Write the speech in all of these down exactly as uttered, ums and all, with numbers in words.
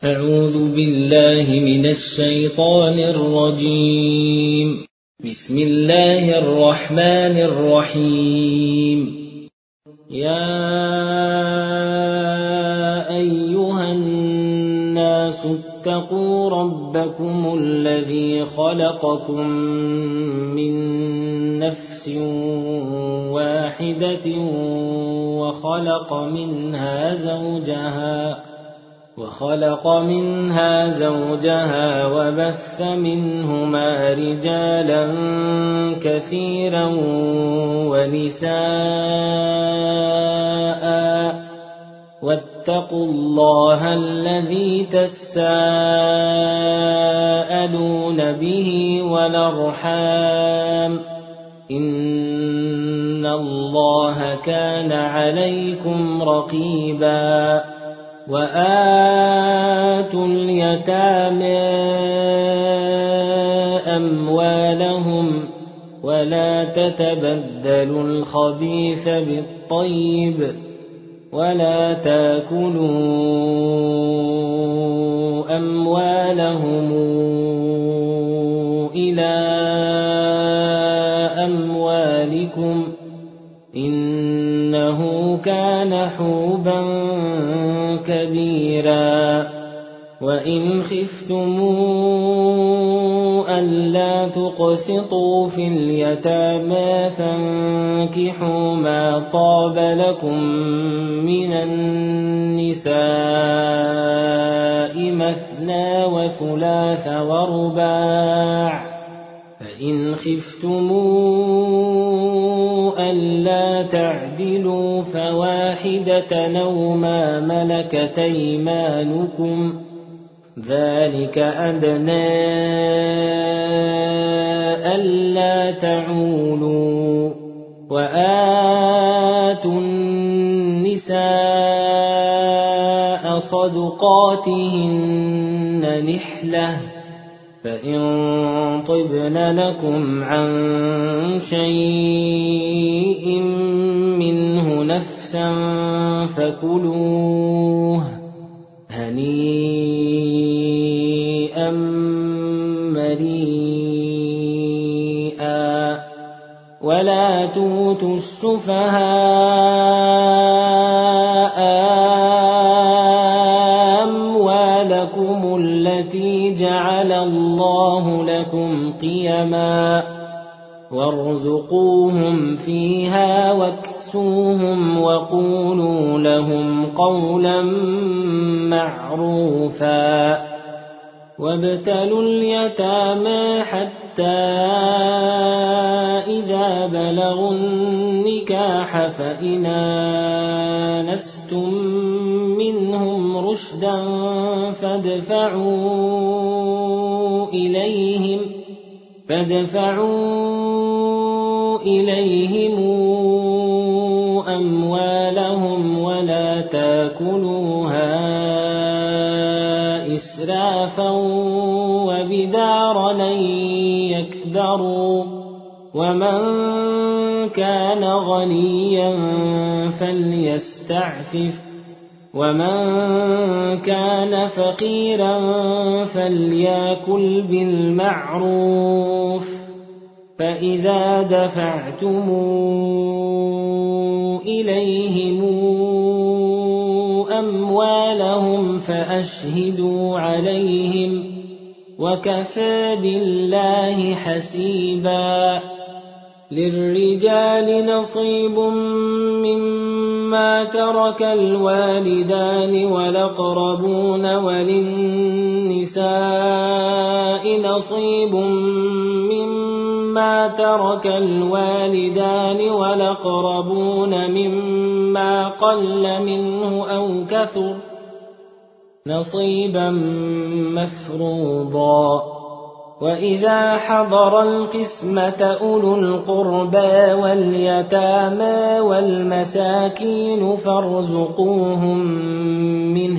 أعوذ بالله من الشيطان الرجيم. بسم الله الرحمن الرحيم. يا أيها الناس اتقوا ربكم الذي خلقكم من نفس واحدة وخلق منها زوجها وخلق منها زوجها وبث منهما رجالا كثيرا ونساء واتقوا الله الذي تساءلون به والأرحام إن الله كان عليكم رقيبا. وآتوا اليتامى أموالهم ولا تتبدلوا الخبيث بالطيب ولا تاكلوا أموالهم إلى أموالكم إنه كان حوبا كبيرا. وإن خفتموا ألا تقسطوا في اليتامى فانكحوا ما طاب لكم من النساء مثنى وثلاث ورباع فإن خفتموا ألا تعدلوا فواحدة أو ما ملكت أيمانكم ذلك أدنى ألا تعولوا. وآتوا النساء صدقاتهن نحلة فإن طبن لكم عن شيء منه نفسا فكلوه هنيئا مريئا. ولا تؤتوا السفهاء أموالكم التي جعل الله لكم قيما وارزقوهم فيها واكسوهم وقولوا لهم قولا معروفا. وابتلوا اليتامى حتى إذا بلغوا النكاح فإن آنستم منهم رشدا فادفعوا إليهم فادفعوا إليهم أموالهم ولا تاكلوها إسرافا وبدارا أن يكبروا. ومن كان غنيا فليستعفف ومن كان فقيرا فليأكل بالمعروف. فإذا دفعتم إليهم أموالهم فأشهدوا عليهم وكفى بالله حسيبا. للرجال نصيب مما ترك الوالدان والأقربون وللنساء نصيب مما ترك الوالدان والأقربون مما قل منه أو كثر نصيبا مفروضا. وإذا حضر القسمة أولو القربى واليتامى والمساكين فارزقوهم منه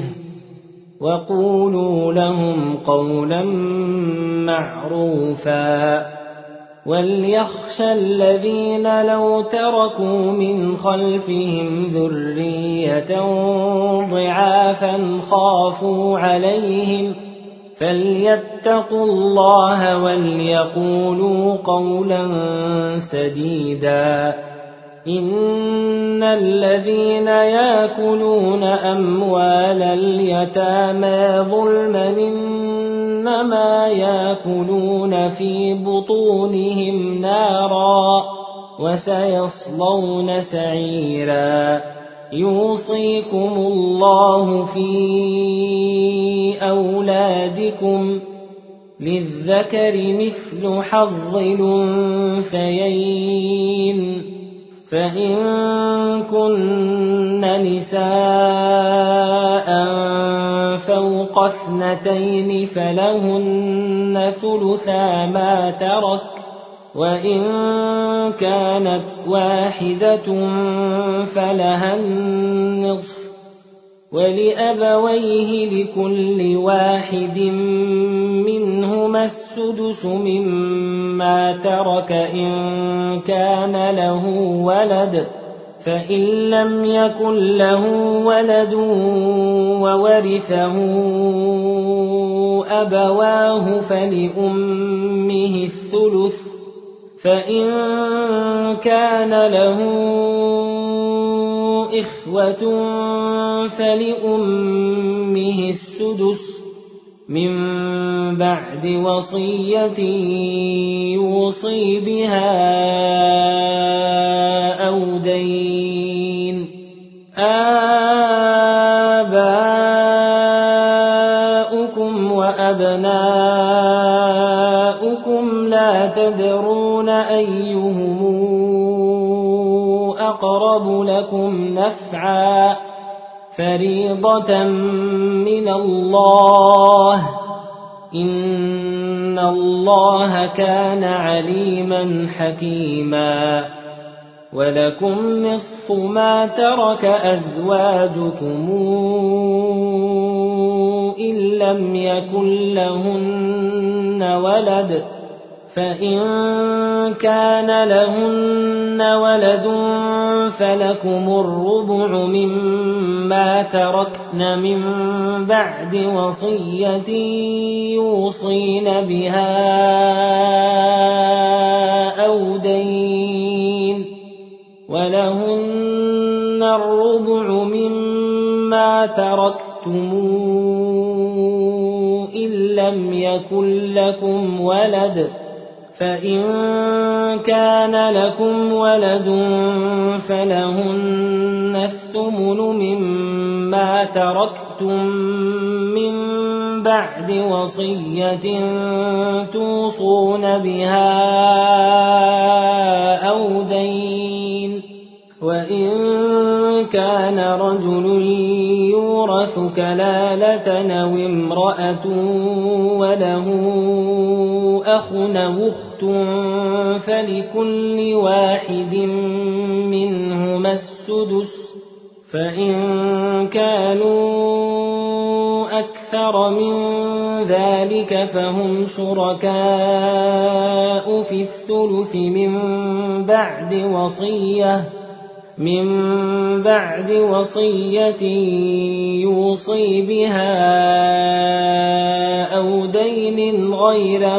وقولوا لهم قولا معروفا. وَلْيَخْشَ الَّذِينَ لَوْ تَرَكُوا مِنْ خَلْفِهِمْ ذُرِّيَّةً ضِعَافًا خَافُوا عَلَيْهِمْ فَلْيَتَّقُوا اللَّهَ وَلْيَقُولُوا قَوْلًا سَدِيدًا. إِنَّ الَّذِينَ يَأْكُلُونَ أَمْوَالَ الْيَتَامَى ظُلْمًا إِنَّمَا يَأْكُلُونَ فِي بُطُونِهِمْ نَارًا وَسَيَصْلَوْنَ سَعِيرًا. يُوصِيكُمُ اللَّهُ فِي أَوْلَادِكُمْ لِلذَّكَرِ مِثْلُ حَظِّ الْأُنثَيَيْنِ فَإِن كُنَّ نِسَاءً فَوْقَ اثْنَتَيْنِ فَلَهُنَّ ثُلُثَا مَا تَرَكَ وَإِن كَانَتْ وَاحِدَةٌ فَلَهَا النِّصْفُ وَلِأَبَوَيْهِ لِكُلِّ واحد مِّنْهُمَا السُّدُسُ مِمَّا تَرَكَ إِن كَانَ لَهُ وَلَدٌ فَإِن لَّمْ يَكُن لَّهُ وَلَدٌ وَوَرِثَهُ أَبَوَاهُ فَلِأُمِّهِ الثُّلُثُ فَإِن كَانَ لَهُ إِخْوَةٌ فَلِأُمِّهِ السُّدُسُ مِن بَعْدِ وَصِيَّةٍ يُوصِي بِهَا أَوْ دَيْنٍ. آبَاؤُكُمْ وَأَبْنَاؤُكُمْ لَا تَدْرُونَ أَيُّهُمْ أَقْرَبُ لَكُمْ نَفْعًا فَرِيضَةً مِّنَ اللَّهِ إِنَّ اللَّهَ كَانَ عَلِيمًا حَكِيمًا. وَلَكُمْ نِصْفُ مَا تَرَكَ أَزْوَاجُكُمْ إِن لَّمْ يَكُن لَّهُنَّ وَلَدٌ فَإِن كَانَ لَهُنَّ وَلَدٌ فَلَكُمُ الرُّبُعُ مِمَّا تَرَكْنَ مِن بَعْدِ وَصِيَّةٍ يُوصِينَ بِهَا أَوْ دَيْنٍ وَلَهُنَّ الرُّبُعُ مِمَّا تَرَكْتُمْ إِن لَّمْ يَكُن لَّكُمْ وَلَدٌ فَإِن كَانَ لَكُمْ وَلَدٌ فَلَهُنَّ الثُّمُنُ مِمَّا تَرَكْتُم مِّن بَعْدِ وَصِيَّةٍ تُوصُونَ بِهَا أَوْ دَيْنٍ. وَإِن كَانَ رَجُلٌ يُورَثُ كَلَالَةً أَوِ امْرَأَةٌ وَلَهُ أَخٌ أَوْ أُخْتٌ فَلِكُلِّ واحد مِّنْهُمَا السُّدُسُ فَإِن كَانُوا أَكْثَرَ مِن ذَلِكَ فَهُمْ شُرَكَاءُ فِي الثُّلُثِ مِن بَعْدِ وَصِيَّةٍ مِن بَعْدِ وَصِيَّةٍ يُوصِي بِهَا أَوْ دَيْنٍ غَيْرَ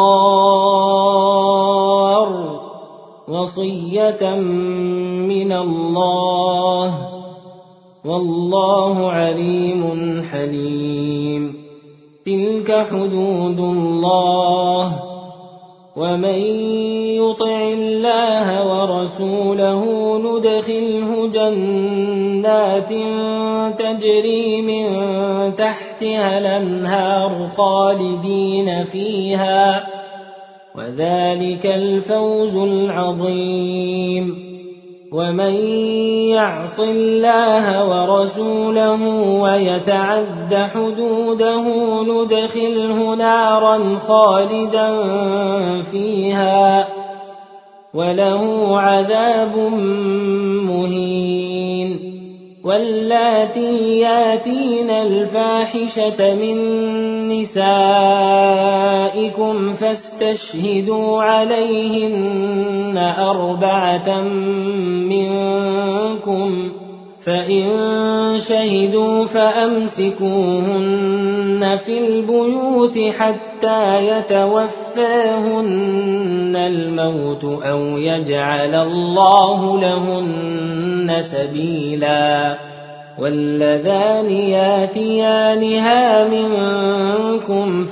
مُضَارٍّ وَصِيَّةً مِّنَ اللَّهِ وَاللَّهُ عَلِيمٌ حَلِيمٌ. تِلْكَ حُدُودُ اللَّهِ وَمَن يُطِعِ اللَّهَ وَرَسُولَهُ نُدْخِلْهُ جَنَّاتٍ تَجْرِي مِن تَحْتِهَا الْأَنْهَارُ خَالِدِينَ فِيهَا وَذَلِكَ الْفَوْزُ الْعَظِيمُ. وَمَن يَعْصِ اللَّهَ وَرَسُولَهُ وَيَتَعَدَّ حُدُودَهُ نُدْخِلْهُ نَارًا خَالِدًا فِيهَا وَلَهُ عَذَابٌ مُّهِينٌ. واللاتي ياتين الفاحشة من نسائكم فاستشهدوا عليهن أربعة منكم فإن شهدوا فأمسكوهن في البيوت حتى يتوفاهن الموت أو يجعل الله لهن سبيلا واللذان ياتيانها منكم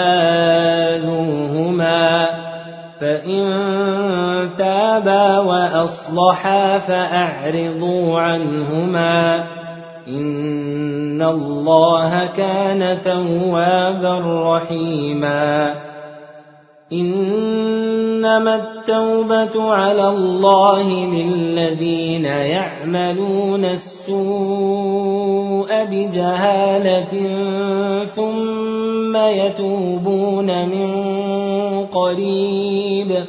فآذوهما فإن تابا وأصلحا فأعرضوا عنهما إن الله كان توابا رحيما إنما التوبة على الله للذين يعملون السوء بجهالة ثم يتوبون من قريب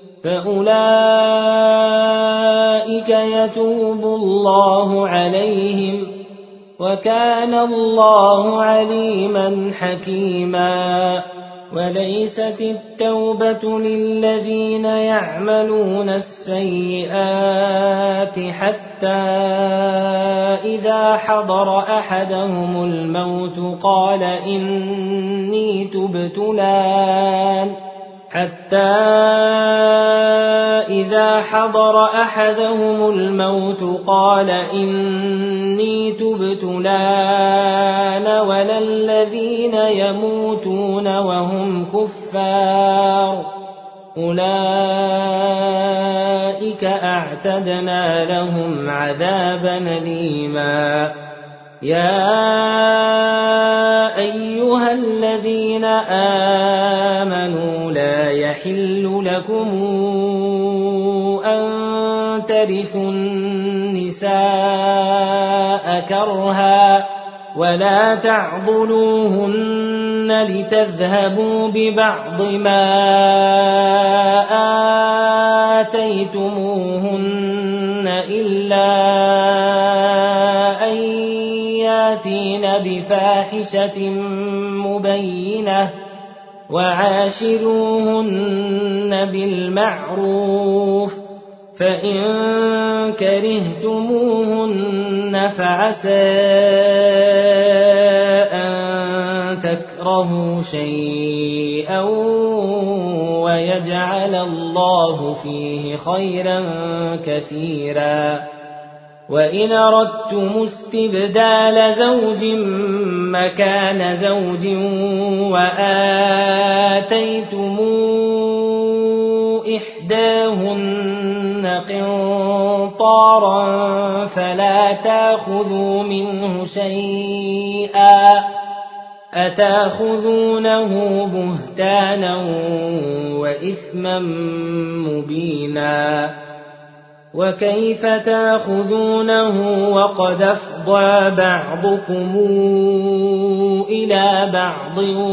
فأولئك يتوب الله عليهم وكان الله عليما حكيما وليست التوبة للذين يعملون السيئات حتى إذا حضر أحدهم الموت قال إني تبت الآن حتى إذا حضر أحدهم الموت قال إني تبت الآن ولا الذين يموتون وهم كفار أولئك أعتدنا لهم عذابا أليما يا أيها الذين آمنوا لا يحل لكم أن ترثوا النساء كرها ولا تعضلوهن لتذهبوا ببعض ما آتيتموهن إلا أن ياتين بفاحشة مبينة وعاشروهن بالمعروف فإن كرهتموهن فعسى أن تكرهوا شيئا ويجعل الله فيه خيرا كثيرا وإن أردتم استبدال زوج مكان زوج وآتيتم إحداهن قنطارا فلا تأخذوا منه شيئا أتأخذونه بهتانا وإثما مبينا وكيف تأخذونه وقد أفضى بعضكم إلى بعض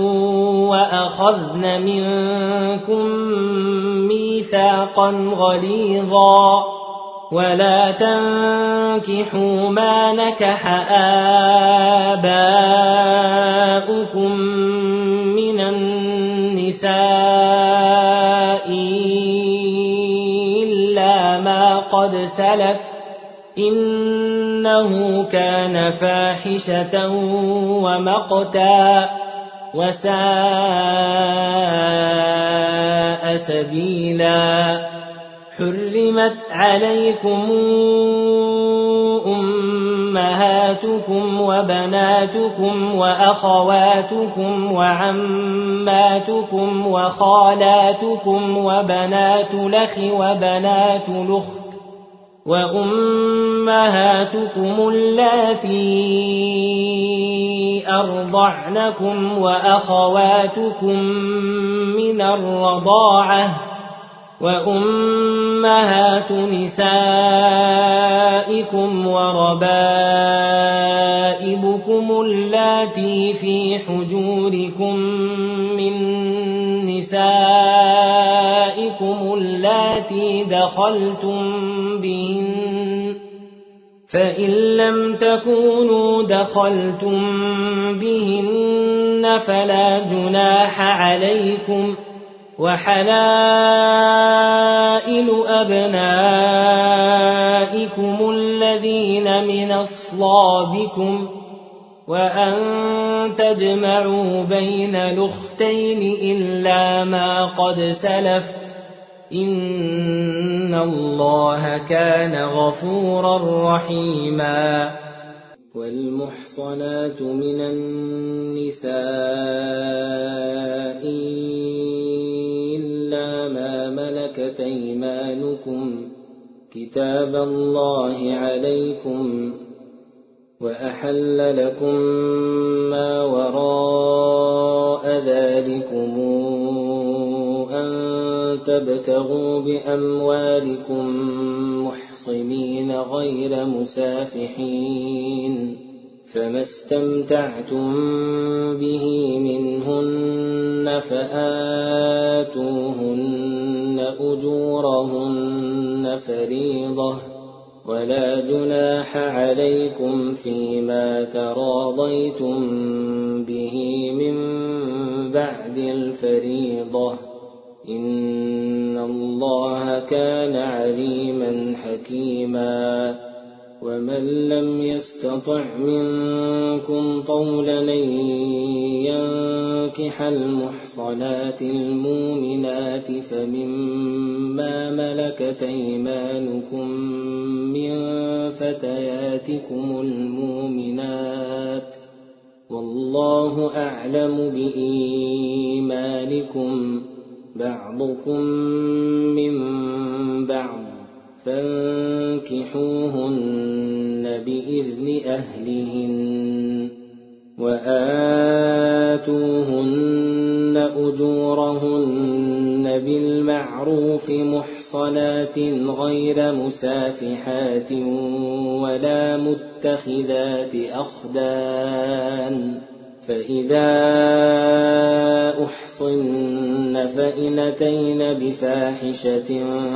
وأخذن منكم ميثاقا غليظا ولا تنكحوا ما نكح آباؤكم من النساء إلا ما قد سلف إنه كان فاحشة ومقتا وساء سبيلا حرمت عليكم أمهاتكم وبناتكم وأخواتكم وعماتكم وخالاتكم وبنات الأخ وبنات الأخت وأمهاتكم اللاتي أرضعنكم وأخواتكم من الرضاعة وأمهات نسائكم وربائبكم اللاتي في حجوركم من نسائكم اللاتي دخلتم بهن فإن لم تكونوا دخلتم بهن فلا جناح عليكم وحلائل أبنائكم الذين من أصلابكم وأن تجمعوا بين الأختين إلا ما قد سلف إن الله كان غفورا رحيما. والمحصنات من النساء إلا ما ملكت أيمانكم كتاب الله عليكم وأحل لكم ما وراء ذلكم أن تبتغوا بأموالكم محصنين غير مسافحين فما استمتعتم به منهن فآتوهن أجورهن فريضة ولا جناح عليكم فيما تراضيتم به من بعد الفريضة إن الله كان عليما حكيما. ومن لم يستطع منكم طولا أن ينكح المحصنات المؤمنات فمما ملكت أيمانكم من فتياتكم المؤمنات والله أعلم بإيمانكم بعضكم من بعض فانكحوهن بإذن أهلهن وآتوهن أجورهن بالمعروف محصنات غير مسافحات ولا متخذات أخدان فإذا أحصن فإن أتين بفاحشة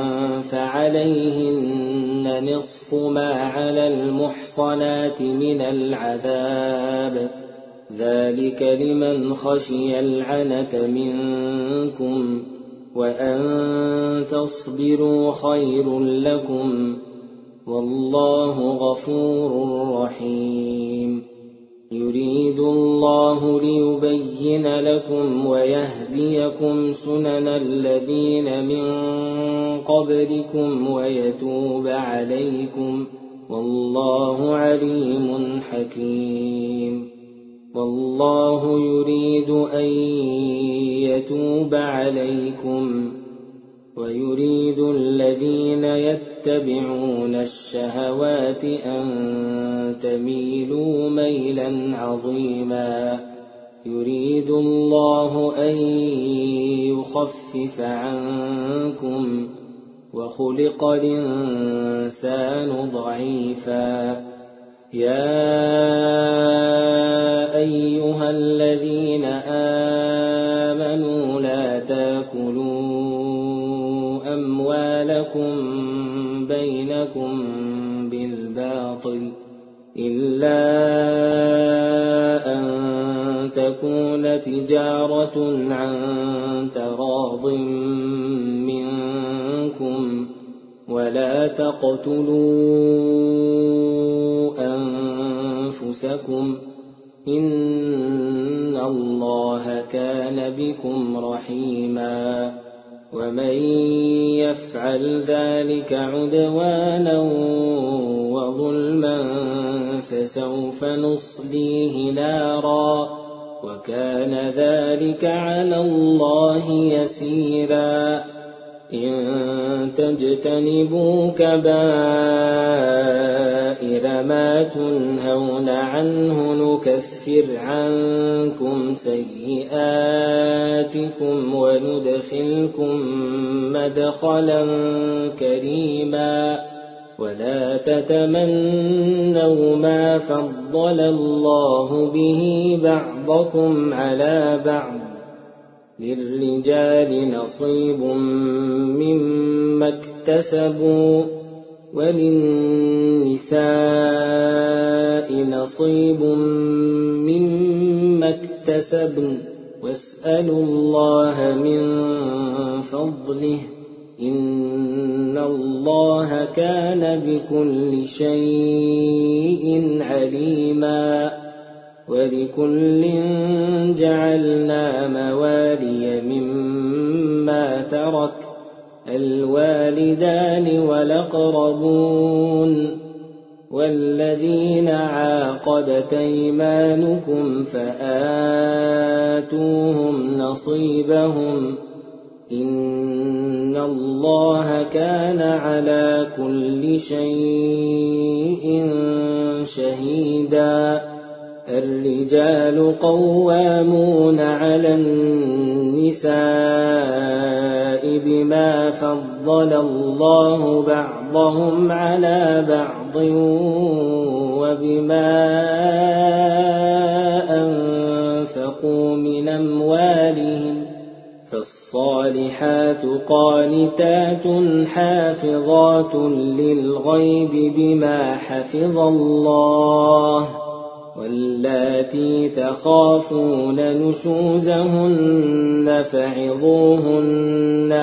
فعليهن نصف ما على المحصنات من العذاب ذلك لمن خشي العنة منكم وأن تصبروا خير لكم والله غفور رحيم. يريد الله ليبين لكم ويهديكم سنن الذين من قبلكم ويتوب عليكم والله عليم حكيم. والله يريد أن يتوب عليكم ويريد الذين يتبعون الشهوات أن تميلوا ميلا عظيما. يريد الله أن يخفف عنكم وخلق الإنسان ضعيفا. يا أيها الذين آمنوا لا تاكلوا أموالكم بينكم بالباطل إلا أن تكون تجارة عن تراض منكم ولا تقتلوا أنفسكم إن الله كان بكم رحيما. ومن يفعل ذلك عدوانا وظلما فسوف نصليه نارا وكان ذلك على الله يسيرا. إن تجتنبوا كبائر ما تنهون عنه نكفر عنكم سيئاتكم وندخلكم مدخلا كريما. ولا تتمنوا ما فضل الله به بعضكم على بعض للرجال نصيب مما اكتسبوا وللنساء نصيب مما اكتسبن واسألوا الله من فضله إن الله كان بكل شيء عليما ولكل جعلنا موالي مما ترك الوالدان والأقربون والذين عاقدت أيمانكم فآتوهم نصيبهم إن الله كان على كل شيء شهيدا الرجال قوامون على النساء بما فضل الله بعضهم على بعض وبما أنفقوا من أموالهم فالصالحات قانتات حافظات للغيب بما حفظ الله واللاتي تخافون نشوزهن فعظوهن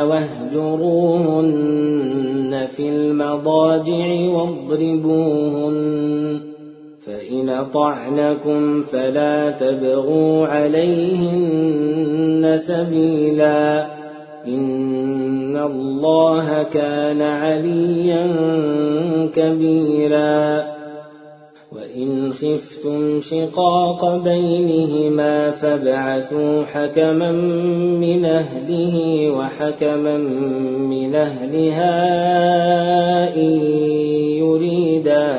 واهجروهن في المضاجع واضربوهن فإن أطعنكم فلا تبغوا عليهن سبيلا إن الله كان عليا كبيرا وإن خفتم شقاق بينهما فابعثوا حكما من أهله وحكما من أهلها إن يريدا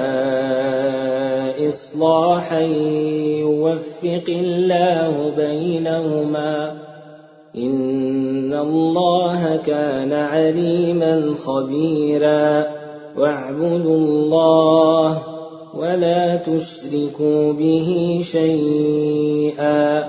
إصلاحا يوفق الله بينهما إن الله كان عليما خبيرا واعبدوا الله ولا تشركوا به شيئا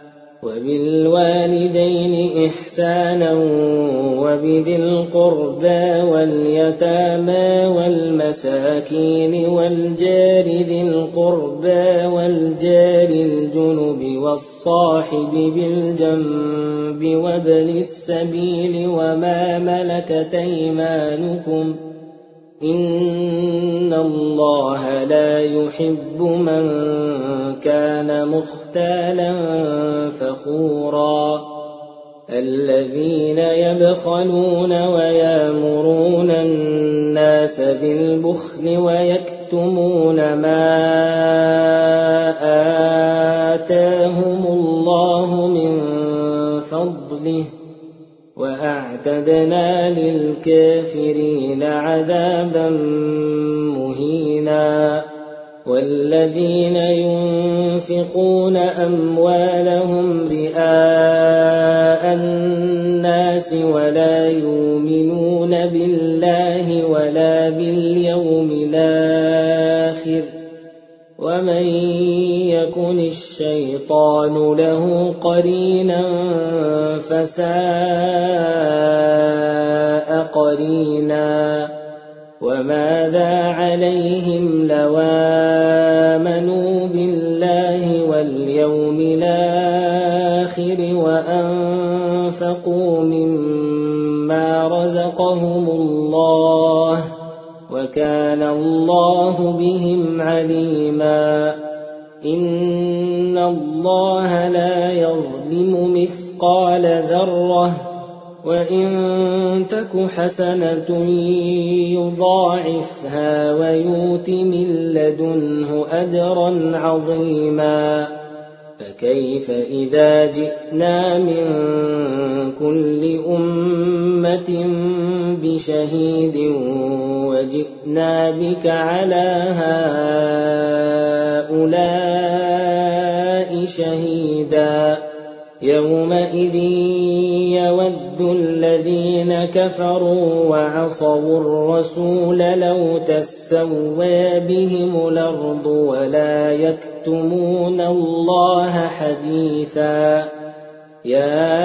وبالوالدين إحسانا وبذي القربى واليتامى والمساكين والجار ذي القربى والجار الجنب والصاحب بالجنب وابن السبيل وما ملكت أيمانكم إن الله لا يحب من كان مختالا فخورا الذين يبخلون ويامرون الناس بالبخل ويكتمون ما آتاهم الله من فضله وأعتدنا للكافرين عذابا مهينا والذين ينفقون أموالهم رئاء الناس ولا يؤمنون بالله ولا باليوم الآخر ومن يكن الشيطان له قرينا فساء قرينا وماذا عليهم لو آمنوا بالله واليوم الآخر وأنفقوا مما رزقهم الله وكان الله بهم عليما إن الله لا يظلم مثقال ذرة وإن تك حسنة يضاعفها ويؤت من لدنه أجرا عظيما فكيف إذا جئنا من كل أمة بشهيد وجئنا بك على هؤلاء شهيدا يومئذ يود الذين كفروا وعصوا الرسول لو تسوى بهم الأرض ولا يكتمون الله حديثا يا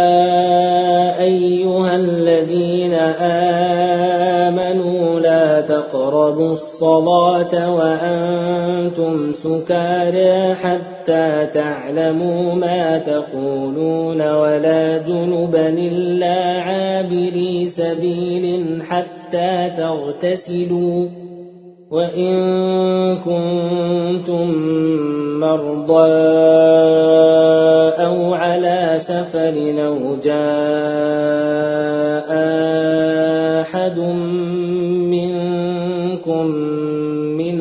أيها الذين آمنوا لا تقربوا الصلاة وأنتم سكارى حتى تعلموا ما تقولون ولا جنبا إلا عابري سبيل حتى تغتسلوا وإن كنتم مرضى أو على سفر أو جاء أحد منكم من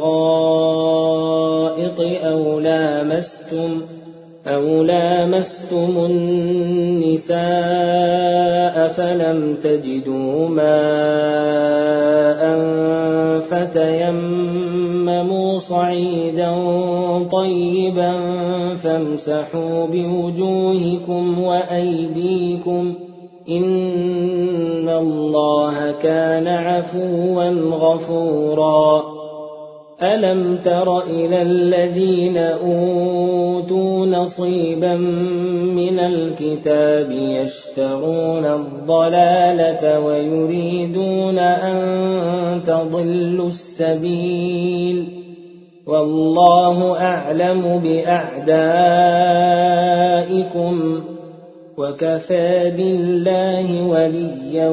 الغائط أو لامستم أو لامستم النساء فلم تجدوا ماء فتيمموا صعيدا طيبا فامسحوا بوجوهكم وأيديكم إن الله كان عفوا غفورا ألم تر إلى الذين أوتوا نصيبا من الكتاب يشترون الضلالة ويريدون أن تضلوا السبيل والله أعلم بأعدائكم وكفى بالله وليا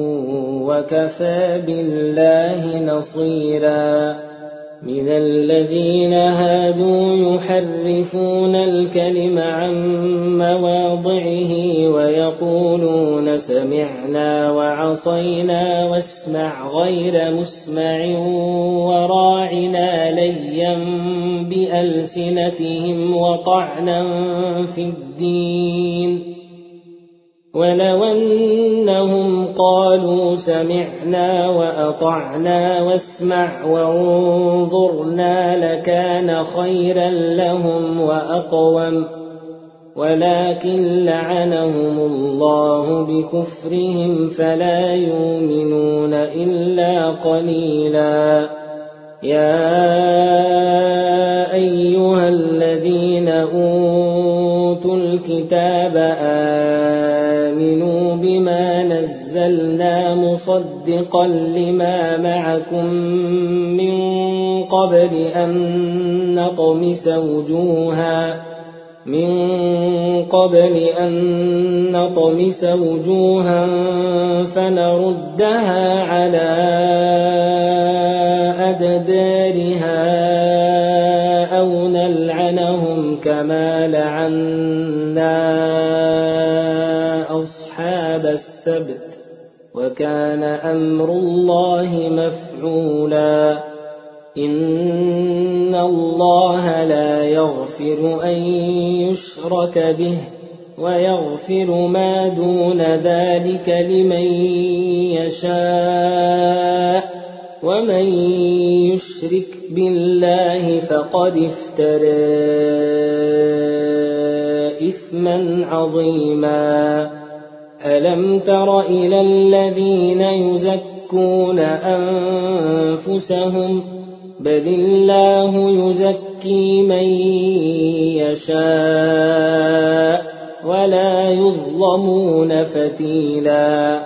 وكفى بالله نصيرا من الذين هادوا يحرفون الكلم عن مواضعه ويقولون سمعنا وعصينا واسمع غير مسمع وراعنا ليا بألسنتهم وطعنا في الدين ولو أنهم قالوا سمعنا وأطعنا واسمع وانظرنا لكان خيرا لهم وأقوم ولكن لعنهم الله بكفرهم فلا يؤمنون إلا قليلا يا أيها الذين أوتوا الكتاب آمنوا بما نزلنا مصدقا لما معكم من قبل أن نطمس وجوها من قبل أن نطمس وجوها فنردها على أدبارها أو نلعنهم كما لعنا أصحاب السبت وكان أمر الله مفعولا إن الله لا يغفر أن يشرك به ويغفر ما دون ذلك لمن يشاء ومن يشرك بالله فقد افترى إثما عظيما ألم تر إلى الذين يزكون أنفسهم بل الله يزكي من يشاء ولا يظلمون فتيلا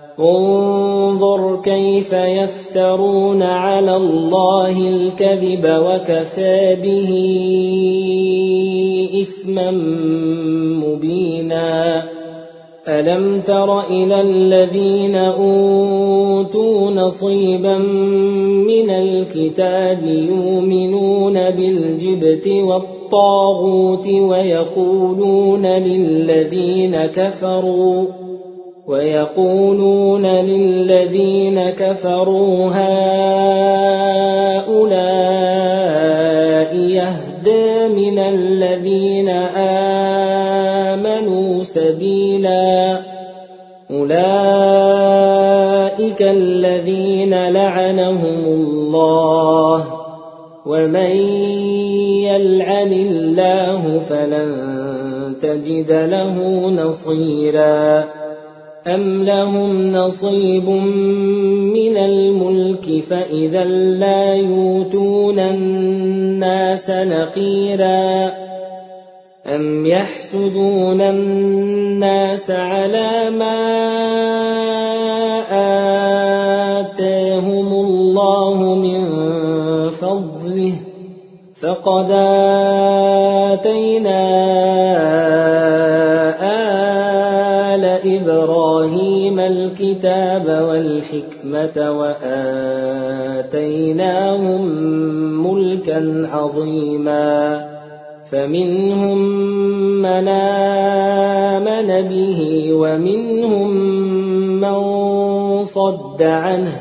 انظر كيف يفترون على الله الكذب وكفى به إثما مبينا ألم تر إلى الذين أوتوا نصيبا من الكتاب يؤمنون بالجبت والطاغوت ويقولون للذين كفروا ويقولون للذين كفروا هؤلاء يهدى من الذين آمنوا سبيلا أولئك الذين لعنهم الله ومن يلعن الله فلن تجد له نصيرا أم لهم نصيب من الملك فإذا لا يؤتون الناس نقيرا أم يحسدون الناس على ما آتاهم الله فقد آتينا آل إبراهيم الكتاب والحكمة وآتيناهم ملكا عظيما فمنهم من آمن به ومنهم من صد عنه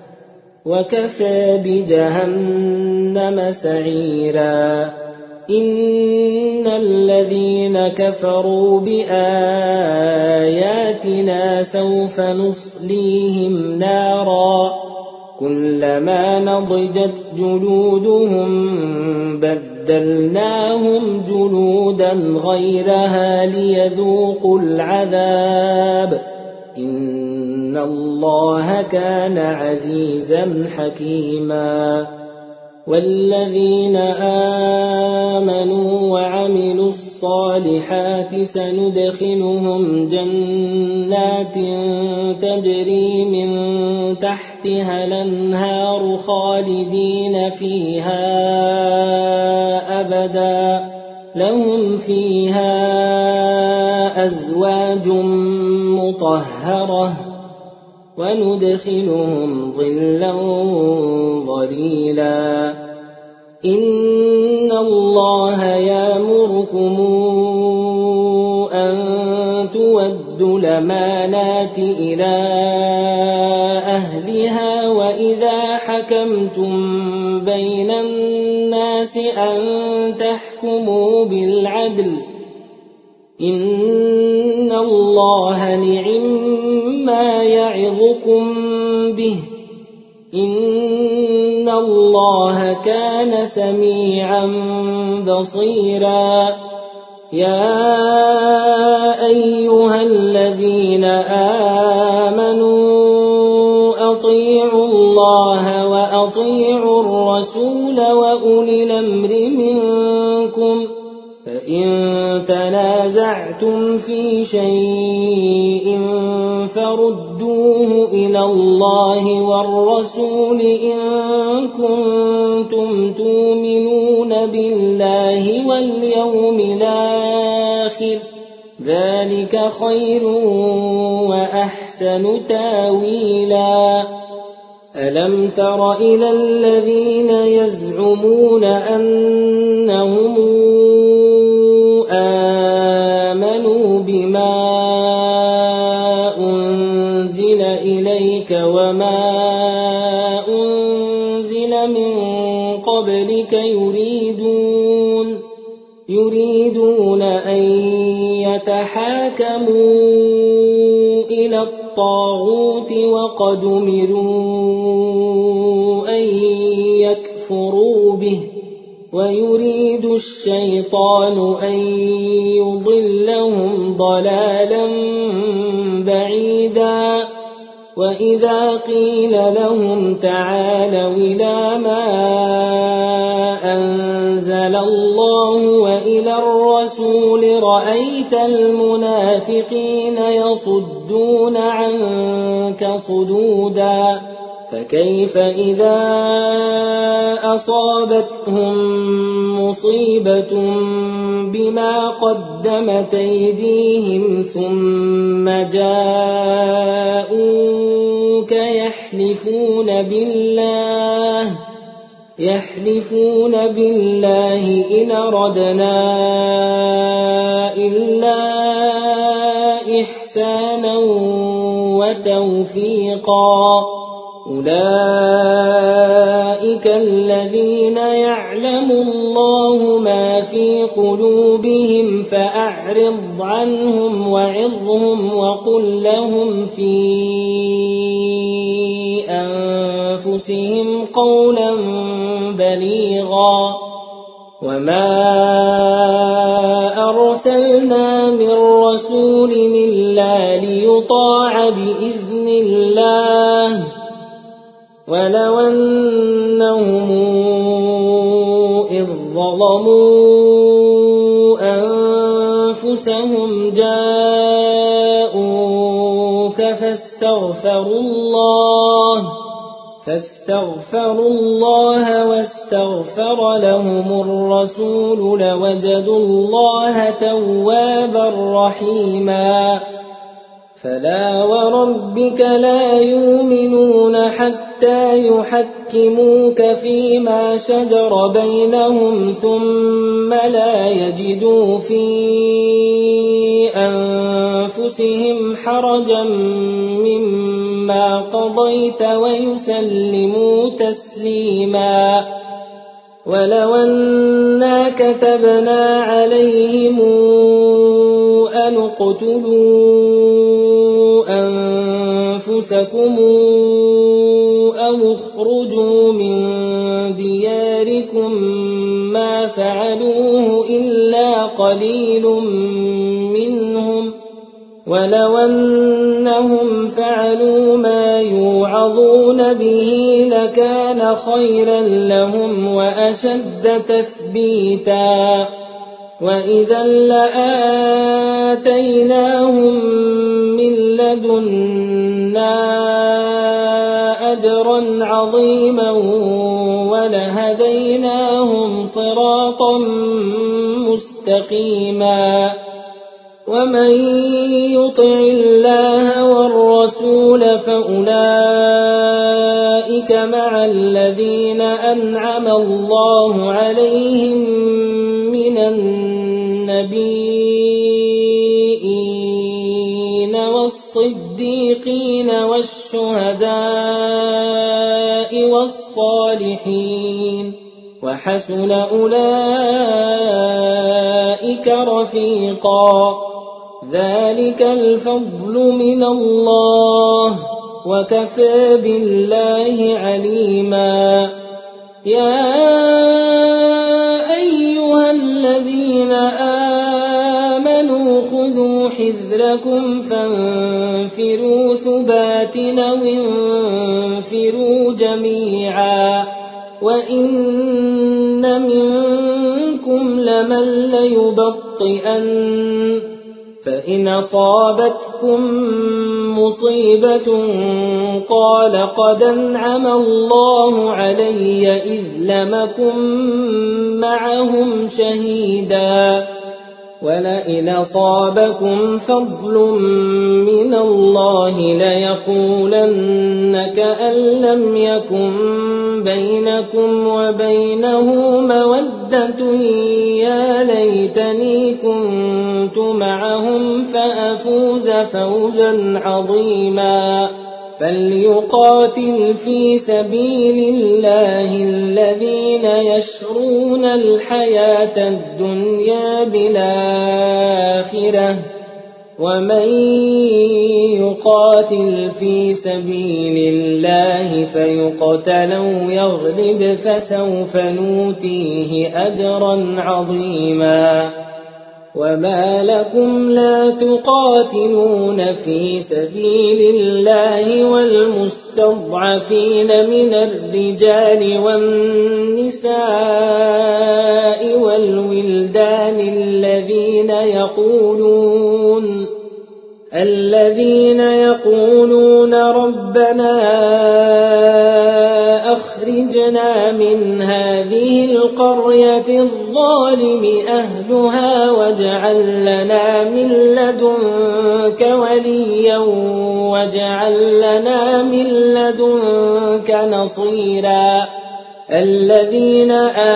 وكفى بجهنم سعيرا إن الذين كفروا بآياتنا سوف نصليهم نارا كلما نضجت جلودهم بدلناهم جلودا غيرها ليذوقوا العذاب إن الله كان عزيزا حكيما والذين آمنوا وعملوا الصالحات سندخلهم جنات تجري من تحتها الأنهار خالدين فيها أبدا لهم فيها أزواج مطهرة وندخلهم ظلا ظليلا إن الله يأمركم أن تودوا الأمانات إلى أهلها وإذا حكمتم بين الناس أن تحكموا بالعدل إن الله نعما يعظكم به إن الله كان سميعا بصيرا يا أيها الذين آمنوا أطيعوا الله وأطيعوا الرسول وأولي الأمر منكم فإن تنازعتم في شيء فردوه إلى الله والرسول إن كنتم تؤمنون بالله واليوم الآخر ذلك خير وأحسن تاويلا ألم تر إلى الذين يزعمون أنهم آمنوا بما أنزل إليك وما أنزل من قبلك يريدون يريدون أن يتحاكموا إلى الطاغوت وقد أمروا أن يكفروا به ويريد الشيطان أن يضلهم ضلالا بعيدا وإذا قيل لهم تعالوا إلى ما أنزل الله وإلى الرسول رأيت المنافقين يصدون عنك صدودا فكيف إذا أصابتهم مصيبة بما قدمت أيديهم ثم جاءوك يحلفون بالله يحلفون بالله إن أردنا إلا إحسانا وتوفيقا أولئك الذين يعلم الله ما في قلوبهم فأعرض عنهم وعظهم وقل لهم في أنفسهم قولا بليغا وما أرسلنا من رسول إلا ليطاع بإذن الله ولو أنهم إذ ظلموا أنفسهم جاءوك فاستغفروا الله فاستغفروا الله واستغفر لهم الرسول لوجدوا الله توابا رحيما فلا وربك لا يؤمنون حتى يحكموك فيما شجر بينهم ثم لا يجدوا في أنفسهم حرجا مما قضيت ويسلموا تسليما ولو أنا كتبنا عليهم أن اقتلوا أنفسكم أو اخرجوا من دياركم ما فعلوه إلا قليل منهم ولو أنهم فعلوا ما يوعظون به لكان خيرا لهم وأشد تثبيتا وإذا لآتيناهم من لدنا أجرا عظيما ولهديناهم صراطا مستقيما ومن يطع الله والرسول فأولئك مع الذين أنعم الله عليهم من النبيين والصديقين والشهداء والصالحين وحسن أولئك رفيقا ذلك الفضل من الله وكفى بالله عليما يا أيها الذين آمنوا خذوا حذركم فانفروا ثبات أو انفروا جميعا وإن منكم لمن ليبطئن فإن أصابتكم مصيبة قال قد أنعم الله علي إذ لم أكن معهم شهيدا ولئن أصابكم فضل من الله ليقولن كأن لم يكن بينكم وبينه مودة يا ليتني كنت معهم فأفوز فوزا عظيما فليقاتل في سبيل الله الذين يشرون الحياة الدنيا بالآخرة ومن يقاتل في سبيل الله فيقتل أو يغلب فسوف نؤتيه أجرا عظيما وما لكم لا تقاتلون في سبيل الله والمستضعفين من الرجال والنساء والولدان الذين يقولون الذين يقولون ربنا أخرجنا من هذه القرية الظالم أهلها واجعل لنا من لدنك وليا واجعل لنا من لدنك نصيرا الذين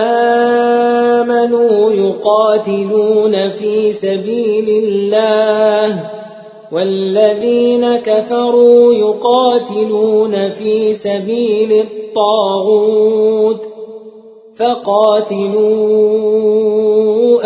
آمنوا يقاتلون في سبيل الله والذين كفروا يقاتلون في سبيل الطاغوت فقاتلوا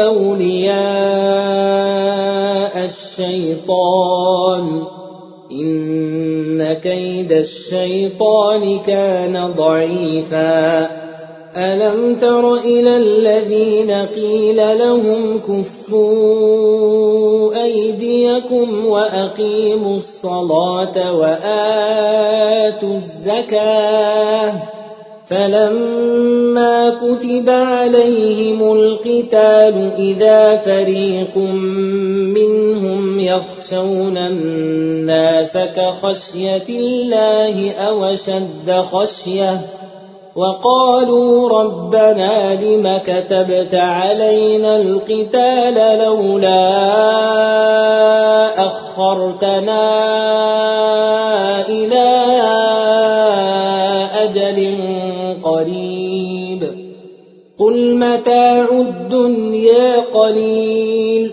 أولياء الشيطان إن كيد الشيطان كان ضعيفا ألم تر إلى الذين قيل لهم كفوا أيديكم وأقيموا الصلاة وآتوا الزكاة فلما كتب عليهم القتال إذا فريق منهم يخشون الناس كخشية الله أو أشد خشية وقالوا ربنا لم كتبت علينا القتال لولا أخرتنا إلى أجل قريب قل متاع الدنيا قليل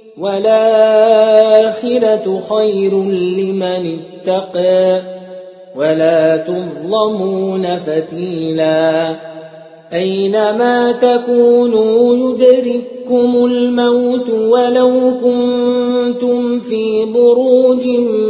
والآخرة خير لمن اتقى ولا تظلمون فتيلا أينما تكونوا يدرككم الموت ولو كنتم في بروج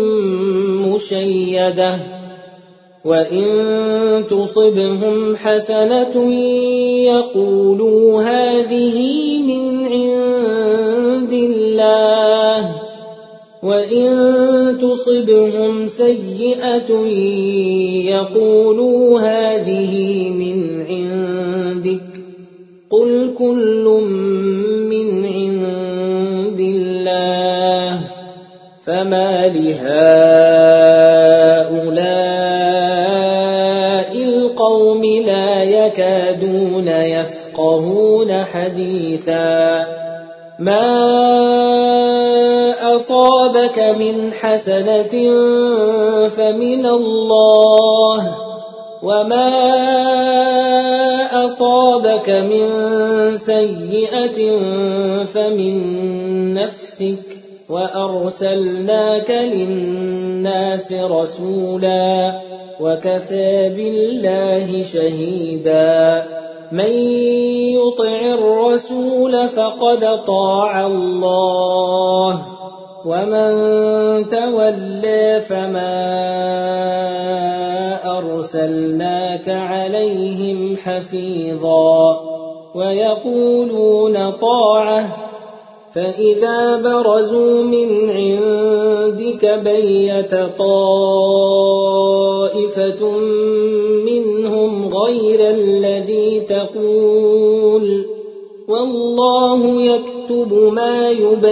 مشيدة وإن تصبهم حسنة يقولوا هذه من عند الله وإن تصبهم سيئة يقولوا هذه من عندك قل كل من عند الله فما لهؤلاء القوم لا يكادون يفقهون حديثا ما أصابك من حسنة فمن الله وما أصابك من سيئة فمن نفسك وأرسلناك للناس رسولا وكفى بالله شهيدا من يطع الرسول فقد طاع الله ومن تولى فما أرسلناك عليهم حفيظا ويقولون طاعة فإذا برزوا من عندك بيت طائفة منهم غير الذي تقول والله يكتب ما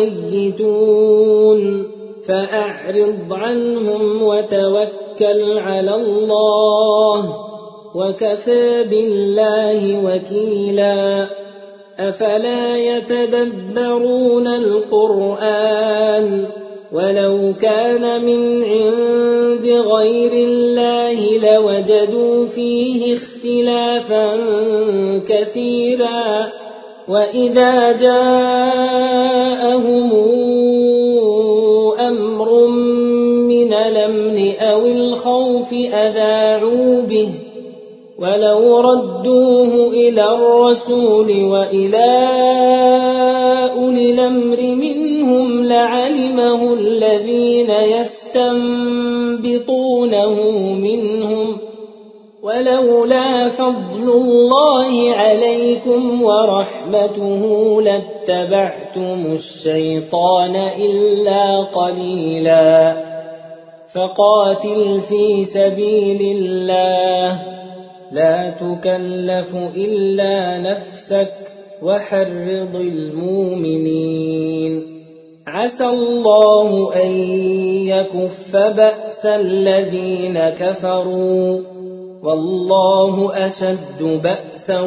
يبيتون فأعرض عنهم وتوكل على الله وكفى بالله وكيلا أفلا يتدبرون القرآن ولو كان من عند غير الله لوجدوا فيه اختلافا كثيرا وإذا جاءهم أمر من الأمن أو الخوف أذاعوا به ولو ردوه إلى الرسول وإلى أولي الأمر منهم لعلمه الذين يستنبطونه منهم ولولا فضل الله عليكم ورحمته لاتبعتم الشيطان إلا قليلا فقاتل في سبيل الله لا تكلف إلا نفسك وحرض المؤمنين عسى الله أن يكف بأس الذين كفروا والله أشد بأسا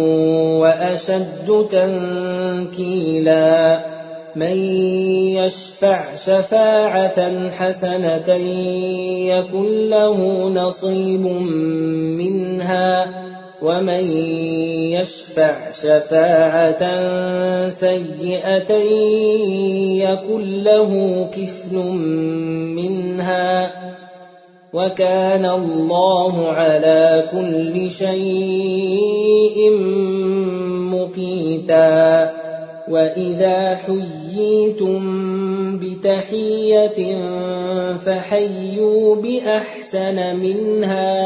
وأشد تنكيلا من يشفع شفاعة حسنة يكن له نصيب منها ومن يشفع شفاعة سيئة يكن له كفل منها وكان الله على كل شيء مقيتا وإذا حييتم بتحية فحيوا بأحسن منها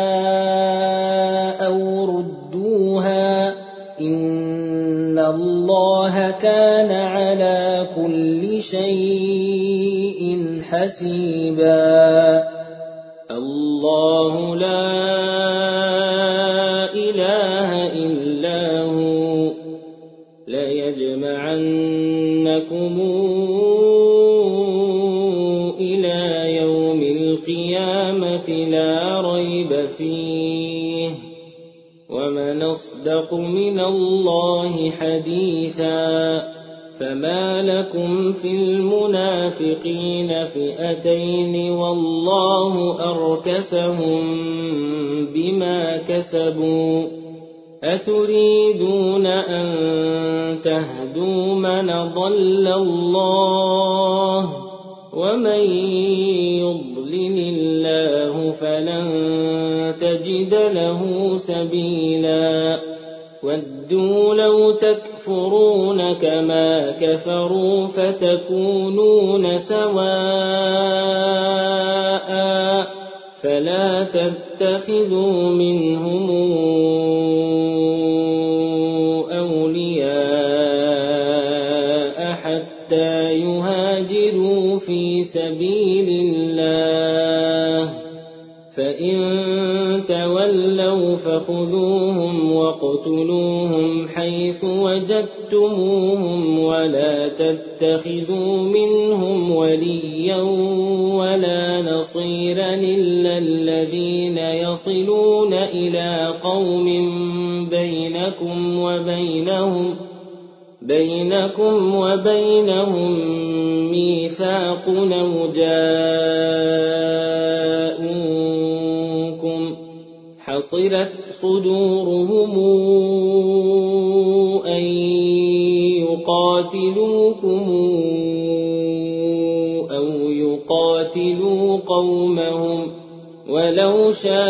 أو ردوها إن الله كان على كل شيء حسيبا الله لا إله إلا هو ليجمعنكم لا ريب فيه ومن أصدق من الله حديثا فما لكم في المنافقين فئتين والله أركسهم بما كسبوا أتريدون أن تهدوا من ضل الله ومن يضلل الله فلن تجد له سبيلا ودوا لو تكفرون كما كفروا فتكونون سواء فلا تتخذوا منهم أولياء حتى يهاجروا في سبيل الله فإن تولوا فخذوهم واقتلوهم حيث وجدتموهم ولا تتخذوا منهم وليا ولا نصيرا إلا الذين يصلون إلى قوم بينكم وبينهم بينكم وبينهم ميثاق أو جاءوكم حصرت صدورهم أن يقاتلوكم أو يقاتلوا قومهم ولو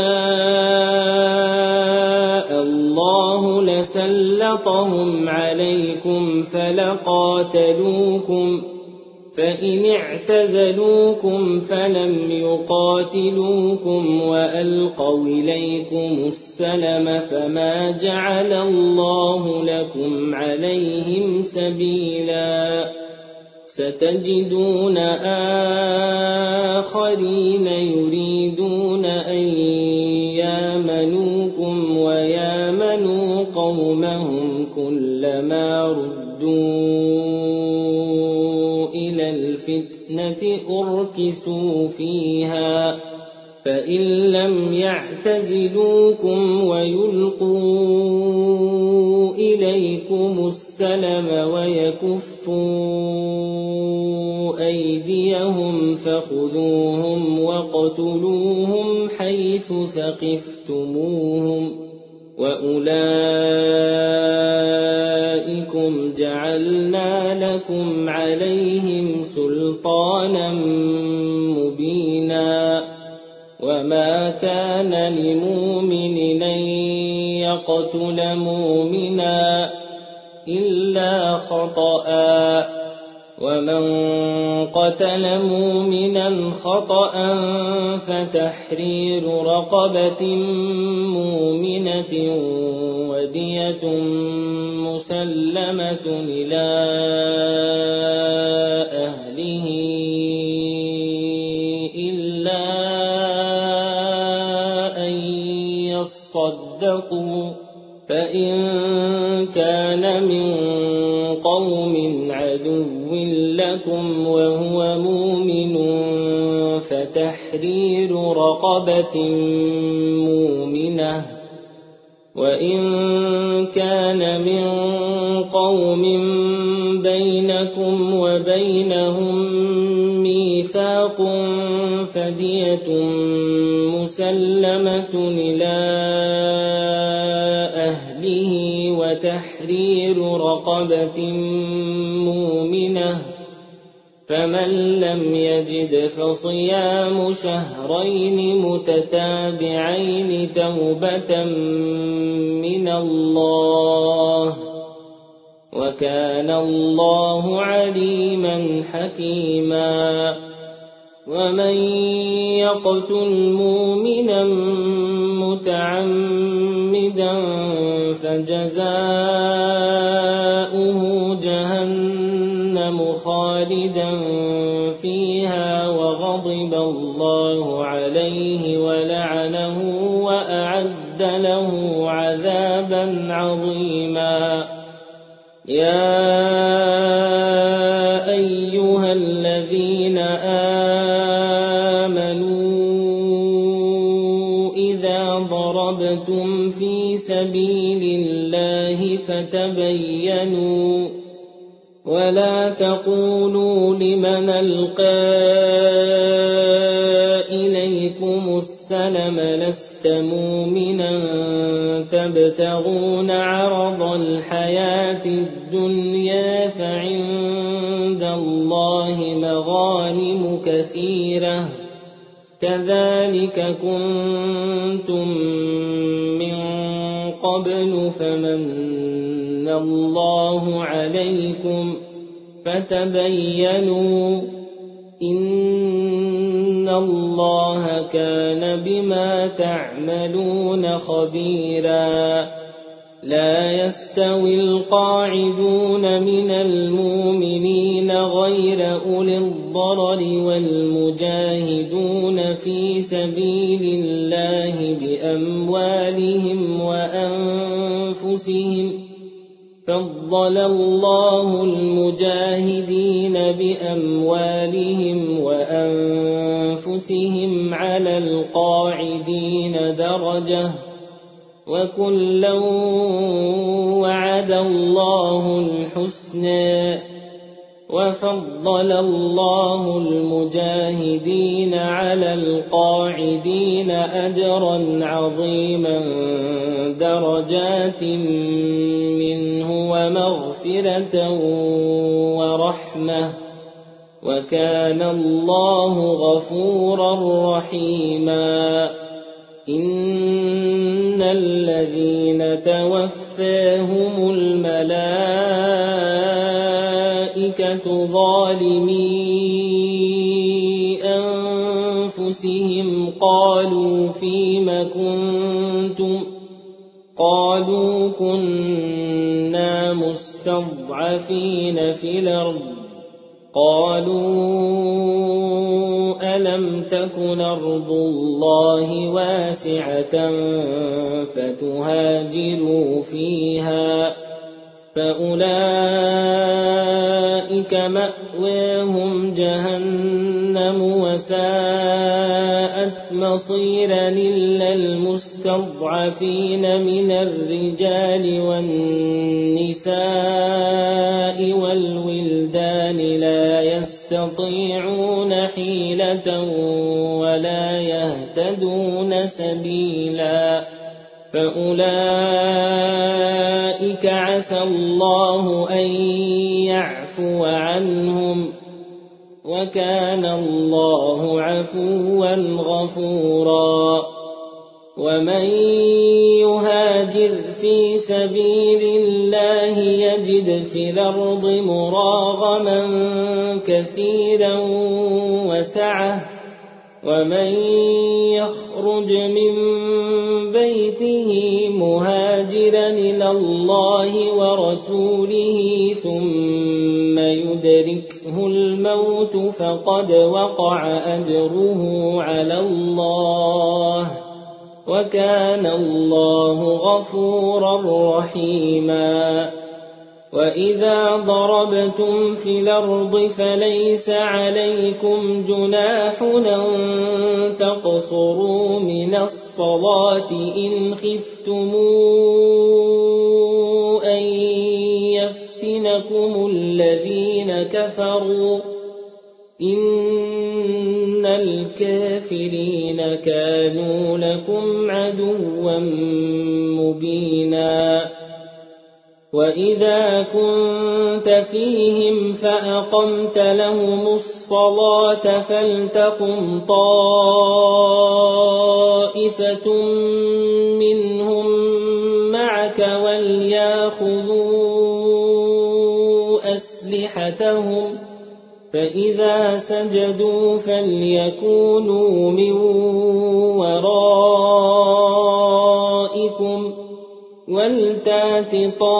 شاء الله لسلطهم عليكم فلقاتلوكم فإن اعتزلوكم فلم يقاتلوكم وألقوا إليكم السلم فما جعل الله لكم عليهم سبيلا ستجدون آخرين يريدون أن يامنوكم ويامنوا قومهم كلما ردوا إلى الفتنة أركسوا فيها فإن لم يعتزلوكم ويلقوا إليكم السلم ويكفوا أيديهم فخذوهم واقتلوهم حيث ثقفتموهم وأولئكم جعلنا لكم عليهم سلطانا مبينا وما كان لمؤمن أن يقتل مؤمنا إلا خطأ ومن قتل مؤمنا خطأ فتحرير رقبة مؤمنة ودية مسلمة إلى أهله إلا أن يصدقوا فإن كان من قوم عدو لكم وهو مؤمن فتحرير رقبة مؤمنة وإن كان من قوم بينكم وبينهم ميثاق فدية مسلمة إلى أهله وتحرير رقبة مؤمنة فمن لم يجد فصيام شهرين متتابعين توبة من الله وكان الله عليما حكيما ومن يقتل مؤمنا متعمدا فجزاؤه جهنم خالدا فيها وغضب الله عليه ولعنه وأعد له عذابا عظيما يا أيها الذين آمنوا ضربتم في سبيل الله فتبينوا ولا تقولوا لمن ألقى إليكم السلم لست مؤمنا تبتغون عرض الحياة الدنيا فعند الله مغانم كثيرة كذلك كنتم من قبل فمن الله عليكم فتبينوا إن الله كان بما تعملون خبيرا لا يستوي القاعدون من المؤمنين غير أولي الضرر والمجاهدون في سبيل الله بأموالهم وأنفسهم فضل الله المجاهدين بأموالهم وأنفسهم على القاعدين درجة وكلا وعد الله الحسنى وفضل الله المجاهدين على القاعدين أجرا عظيما درجات منه ومغفرة ورحمة وكان الله غفورا رحيما إن الذين توفاهم الملائكة ظالمي أنفسهم قالوا فيم كنتم قالوا كنا مستضعفين في الأرض قالوا ألم تكن أرض الله واسعة فتهاجروا فيها فأولئك مأواهم جهنم وساءت مصيرا إلا المستضعفين من الرجال والنساء والولدان لا يستطيعون حيلة ولا يهتدون سبيلا فأولئك عسى الله أن يعفو عنهم وكان الله عفوا غفورا ومن يهاجر في سبيل الله يجد في الأرض مراغما كثيرا وسعة ومن يخرج من بيته مهاجرا إلى الله ورسوله ثم يدركه الموت فقد وقع أجره على الله وكان الله غفورا رحيما وإذا ضربتم في الأرض فليس عليكم جناح أن تقصروا من الصلاة إن خفتم أن يفتنكم الذين كفروا إن الكافرين كانوا لكم عدوا مبينا وإذا كنت فيهم فأقمت لهم الصلاة فلتقم طائفة منهم معك وليأخذوا أسلحتهم فإذا سجدوا فليكونوا من ورائكم ولتات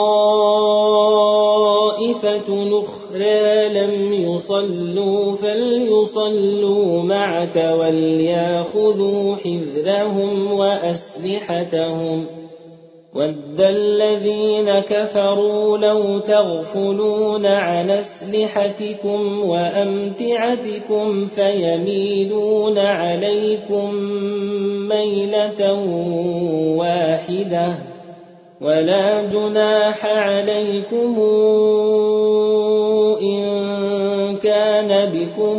طائفة أخرى لم يصلوا فليصلوا معك وليأخذوا حذرهم وأسلحتهم وَدَّ الَّذِينَ كَفَرُوا لَوْ تَغْفُلُونَ عَنْ أَسْلِحَتِكُمْ وَأَمْتِعَتِكُمْ فَيَمِيلُونَ عَلَيْكُمْ مَيْلَةً وَاحِدَةً وَلَا جُنَاحَ عَلَيْكُمْ إِن كَانَ بِكُمْ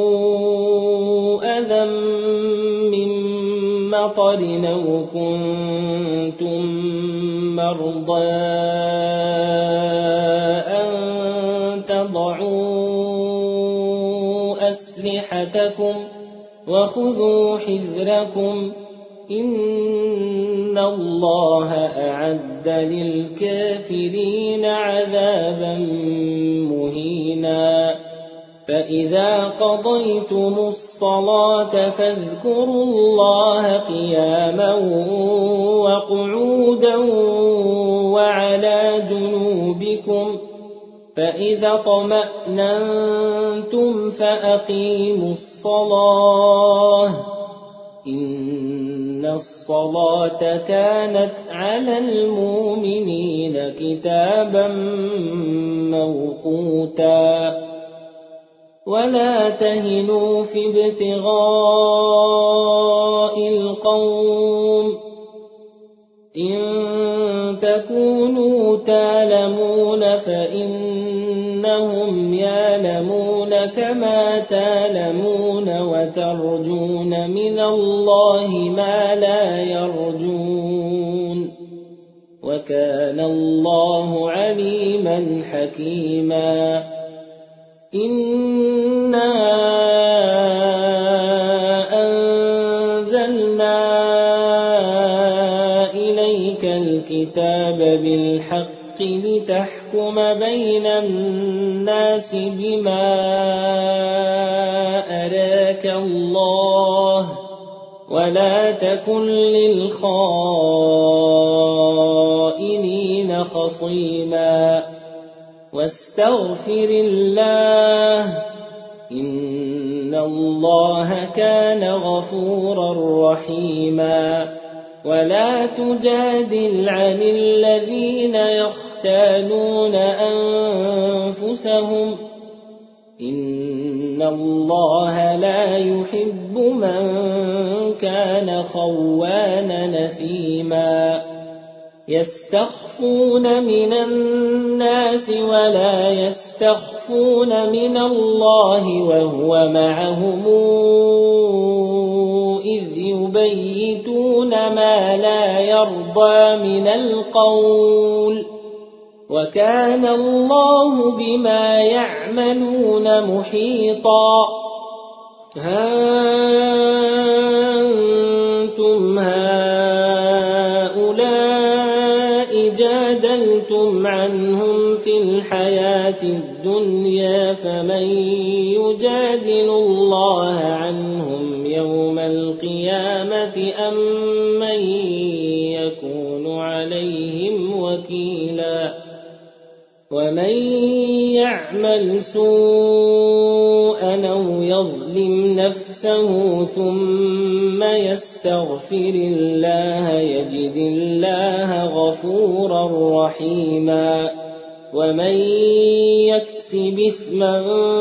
أَذًى مِّن مَّطَرٍ أَوْ كُنتُم مَّرْضَىٰ أَن تَضَعُوا أَسْلِحَتَكُمْ وَخُذُوا حِذْرَكُمْ إِنَّ اللَّهَ أَعَدَّ لِلْكَافِرِينَ عَذَابًا مُّهِينًا فَإِذَا قَضَيْتُمُ الصَّلَاةَ فاذكروا اللَّهَ قِيَامًا وَقُعُودًا وَعَلَى جُنُوبِكُمْ فَإِذَا اطْمَأْنَنتُمْ فَأَقِيمُوا الصَّلَاةَ إِنَّ الصَّلَاةَ كَانَتْ عَلَى الْمُؤْمِنِينَ كِتَابًا مَّوْقُوتًا وَلَا تَهِنُوا فِي ابْتِغَاءِ الْقَوْمِ إِن تَكُونُوا تَعْلَمُونَ فَإِنَّهُمْ يَعْلَمُونَ كَمَا تَعْلَمُونَ وَتَرْجُونَ مِنَ اللَّهِ مَا لَا يَرْجُونَ وَكَانَ اللَّهُ عَلِيمًا حَكِيمًا إِنَّا أَنزَلْنَا إِلَيْكَ الْكِتَابَ بِالْحَقِّ لِتَحْكُمَ بَيْنَ النَّاسِ بِمَا أَرَاكَ اللَّهُ وَلَا تَكُن لِّلْخَائِنِينَ خَصِيمًا وَاسْتَغْفِرِ اللَّهَ إِنَّ اللَّهَ كَانَ غَفُورًا رَّحِيمًا وَلَا تُجَادِلْ عَنِ الَّذِينَ يَخْتَانُونَ أَنفُسَهُمْ إِنَّ اللَّهَ لَا يُحِبُّ مَن كَانَ خَوَّانًا أثيمًا يَسْتَخْفُونَ مِنَ النَّاسِ وَلَا يَسْتَخْفُونَ مِنَ اللَّهِ وَهُوَ مَعَهُمْ إِذْ يُبَيِّتُونَ مَا لَا يَرْضَىٰ مِنَ الْقَوْلِ وَكَانَ اللَّهُ بِمَا يَعْمَلُونَ مُحِيطًا هَا أَنتُمْ هَٰؤُلَاءِ جَادَلْتُمْ عَنْهُمْ فِي الْحَيَاةِ الدُّنْيَا فَمَن يُجَادِلُ اللَّهَ عَنْهُمْ يَوْمَ الْقِيَامَةِ أَم مَّن يَكُونُ عَلَيْهِمْ وَكِيلًا وَمَن يَعْمَلْ سُوءًا أَوْ يَظْلِمْ نَفْسَهُ ثُمَّ يَسْتَغْفِرِ اللَّهَ يَجِدِ اللَّهَ غَفُورًا رَّحِيمًا وَمَن يَكْسِبْ إِثْمًا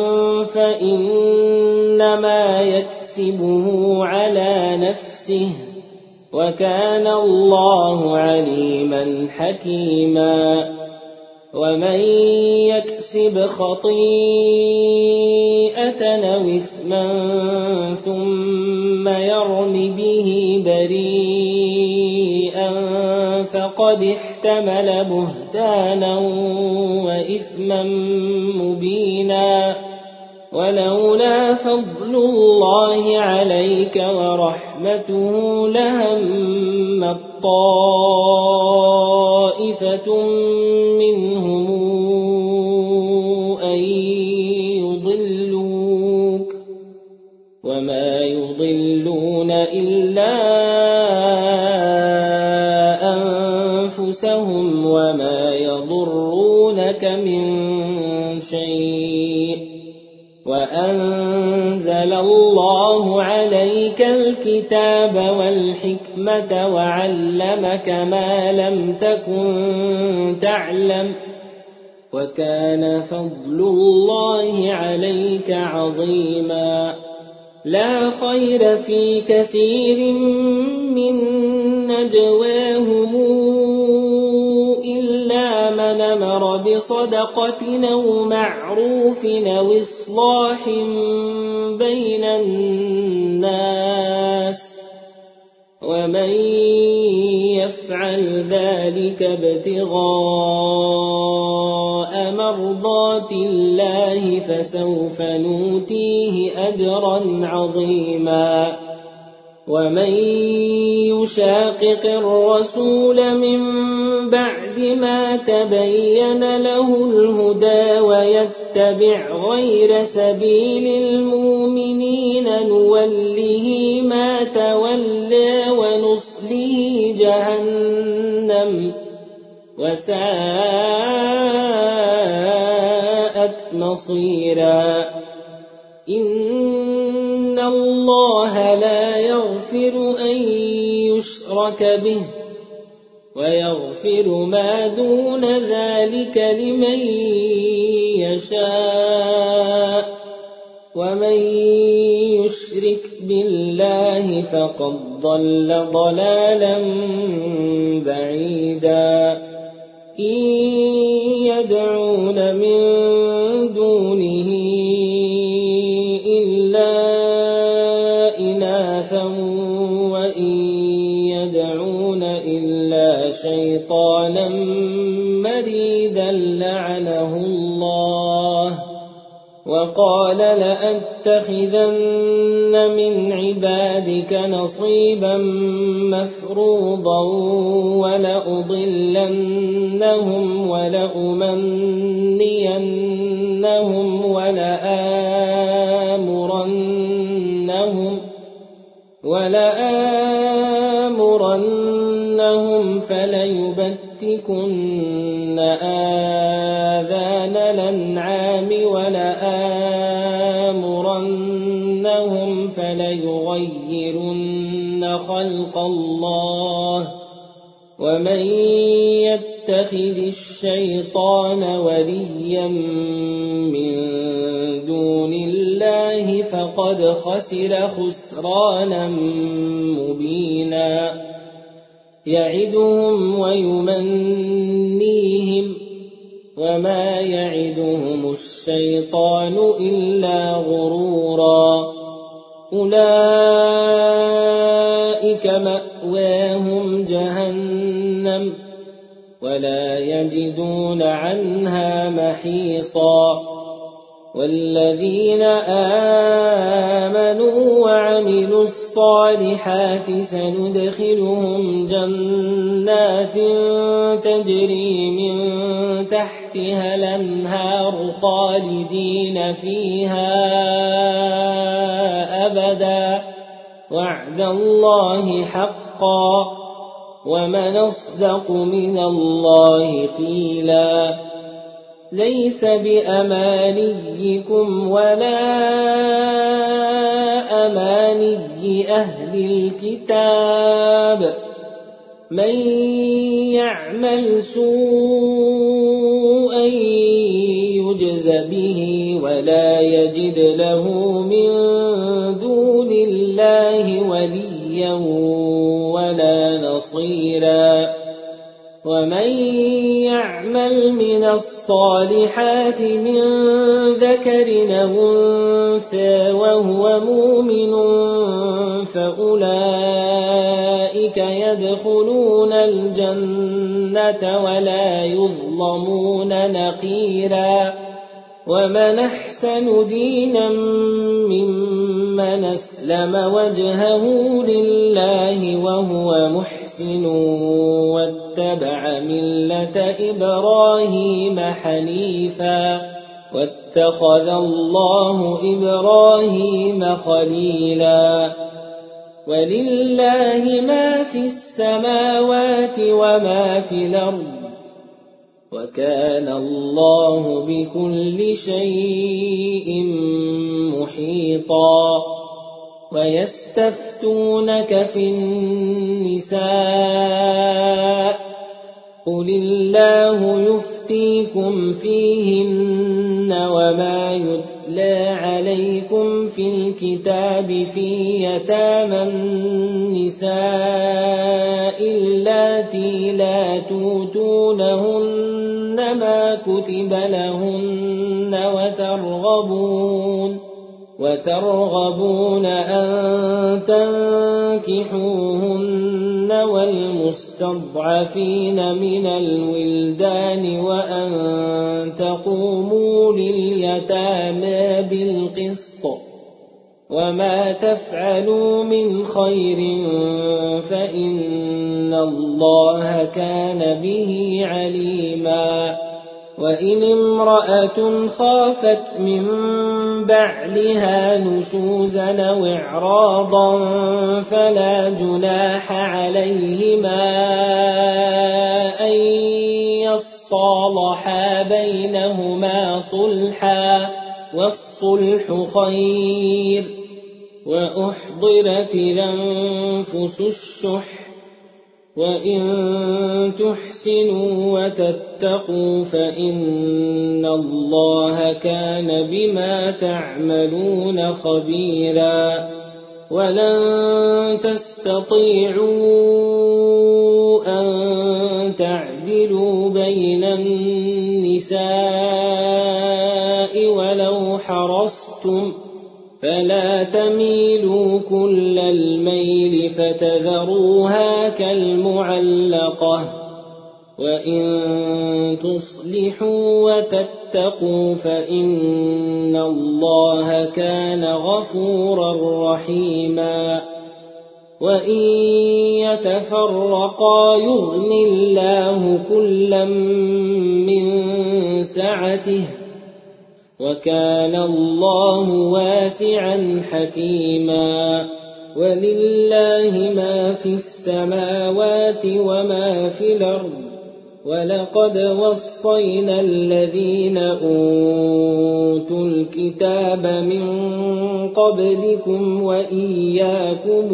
فَإِنَّمَا يَكْسِبُهُ عَلَىٰ نَفْسِهِ وَكَانَ اللَّهُ عَلِيمًا حَكِيمًا وَمَن يَكْسِبْ خَطِيئَةً أَوْ إِثْمًا ثُمَّ يَرْمِ بِهِ بَرِيئًا فَقَدِ احْتَمَلَ بُهْتَانًا وَإِثْمًا مُّبِينًا وَلَوْلَا فَضْلُ اللَّهِ عَلَيْكَ وَرَحْمَتُهُ لَهَمَّت طَّائِفَةٌ مِّنْهُمْ أَن يُضِلُّوكَ وَمَا يُضِلُّونَ إِلَّا أَنفُسَهُمْ وَمَا يَضُرُّونَكَ مِن شَيْءٍ وَأَنتَ أنزل الله عليك الكتاب والحكمة وعلمك ما لم تكن تعلم وكان فضل الله عليك عظيما لا خير في كثير من نجواهم إلا من أمر بصدقة أو معروف أو إصلاح بين الناس ومن يفعل ذلك ابتغاء مرضات الله فسوف نؤتيه أجرا عظيما ومن يشاقق الرسول من بعد ما تبين له الهدى ويتبع غير سبيل المؤمنين نوله ما تولى ونصله جهنم وساءت مصيرا إن الله لا يغفر أن يشرك به ويغفر ما دون ذلك لمن يشاء ومن يشرك بالله فقد ضل ضلالا بعيدا إن يدعون من دونه إلا إناثا وإن يدعون إلا شيطانا مريدا لعنه الله وقال لأتخذن من عبادك نصيبا مفروضا ولأضلنهم ولأمنينهم ولآمرنهم ولآمرنهم فليبتكن آذان الأنعام ولآمرنهم فليغيرن خلق الله ومن يتخذ الشيطان وليا من دون الله فقد خسر خسرانا مبينا يعدهم ويمنيهم وما يعدهم الشيطان إلا غرورا أولئك مأواهم جهنم ولا يجدون عنها محيصا والذين آمنوا وعملوا الصالحات سندخلهم جنات تجري من تحتها الأنهار خالدين فيها أبدا وعد الله حقا ومن أصدق من الله قيلا ليس بأمانيكم ولا أماني أهل الكتاب من يعمل سوءا يجز به ولا يجد له من دون الله وليا ولا نصيرا ومن يعمل من الصالحات من ذكر أو أنثى وهو مؤمن فأولئك يدخلون الجنة ولا يظلمون نقيرا ومن أحسن دينا ممن أسلم وجهه لله وهو محسن واتبع ملة إبراهيم حنيفا واتخذ الله إبراهيم خليلا ولله ما في السماوات وما في الأرض وكان الله بكل شيء محيطا. ويستفتونك في النساء قل الله يفتيكم فيهن وما يتلى عليكم في الكتاب في يتامى النساء اللاتي لا توتونهن ما كتب لهن وترغبون وترغبون أن تنكحوهن والمستضعفين من الولدان وأن تقوموا لليتامى بالقسط وما تفعلوا من خير فإن الله كان به عليما. وإن امرأة خافت من بعلها نشوزا أو إعراضا فلا جناح عليهما أن يصالحا بينهما صلحا والصلح خير. وأحضرت الأنفس الشح وإن تحسنوا وتتقوا فإن الله كان بما تعملون خبيرا. ولن تستطيعوا أن تعدلوا بين النساء ولو حرصتم فلا تميلوا كل الميل فتذروها كالمعلقة. وإن تصلحوا وتتقوا فإن الله كان غفورا رحيما. وإن يتفرقا يغن الله كلا من سعته وكان الله واسعا حكيما. ولله ما في السماوات وما في الأرض ولقد وصينا الذين أوتوا الكتاب من قبلكم وإياكم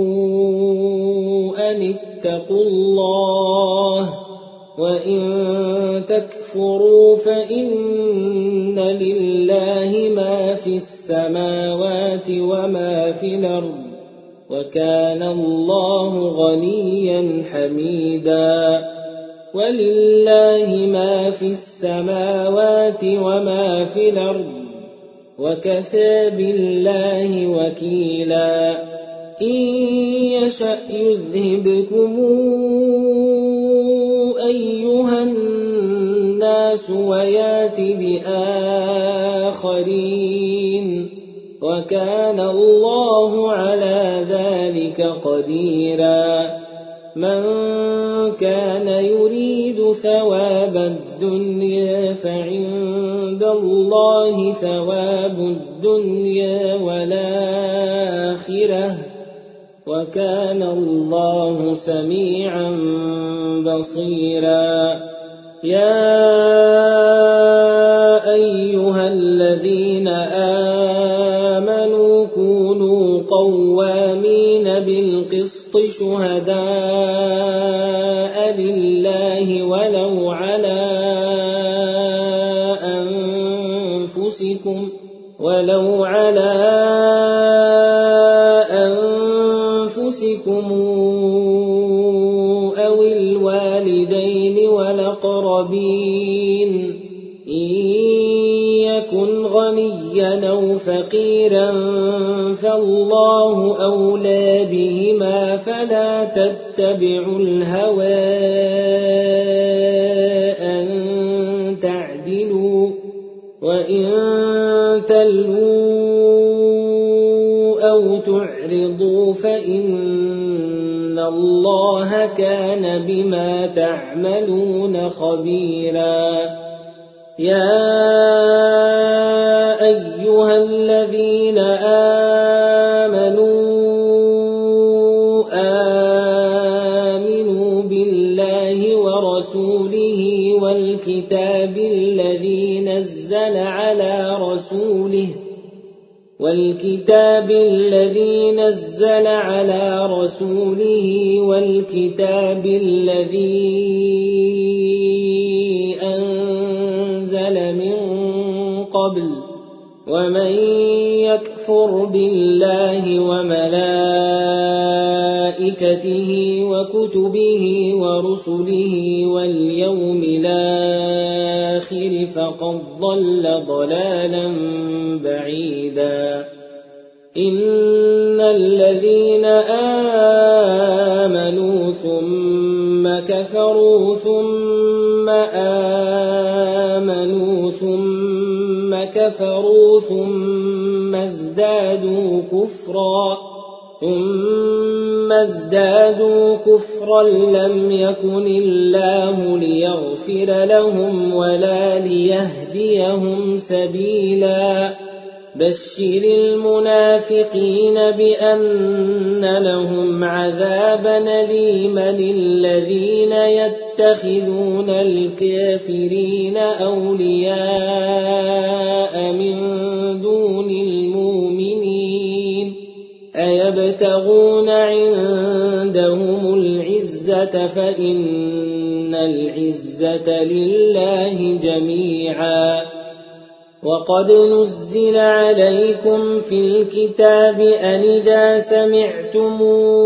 أن اتقوا الله وإن تكفروا فإن لله ما في السماوات وما في الأرض وكان الله غنيا حميدا. ولله ما في السماوات وما في الأرض وكفى بالله وكيلا. إن يشأ يذهبكم أيها الناس ويات بآخرين وكان الله على ذلك قديرا. من كان يريد ثواب الدنيا فعند الله ثواب الدنيا والآخرة وكان الله سميعا بصيرا. يا أيها الذين آمنوا كونوا قوامين بالقسط شهداء لله ولو على أنفسكم ولو على أنفسكم أو الوالدين والأقربين إن يكن غنيا أو فقيرا فالله أولى بهما فلا تتبعوا الهوى أن تعدلوا وإن تلووا أو تعرضوا فإن الله كان بما تعملون خبيرا. يا أيها الذين آمنوا آمنوا بالله ورسوله والكتاب والكتاب الذي نزل على رسوله والكتاب الذي نزل على رسوله والكتاب الذي أنزل من قبل ومن يكفر بالله وملائكته وكتبه ورسله واليوم الآخر فقد ضل ضلالا بعيدا إن الذين آمنوا ثم كفروا ثم آمنوا ثم كفروا ثم ازدادوا كفرا ثم ازدادوا كفرا لم يكن الله ليغفر لهم ولا ليهديهم سبيلا بشر المنافقين بأن لهم عذابا أليما الذين يتخذون الكافرين أولياء من دون المؤمنين أيبتغون عندهم العزة فإن العزة لله جميعا وقد نزل عليكم في الكتاب أن إذا سمعتم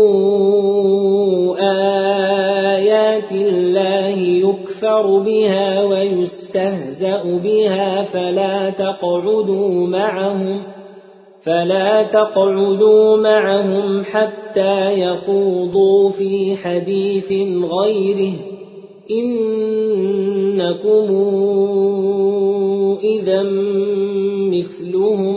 آيات الله يكفر بها ويستهزأ بها فلا تقعدوا معهم فلا تقعدوا معهم حتى يخوضوا في حديث غيره إنكم إذا مثلهم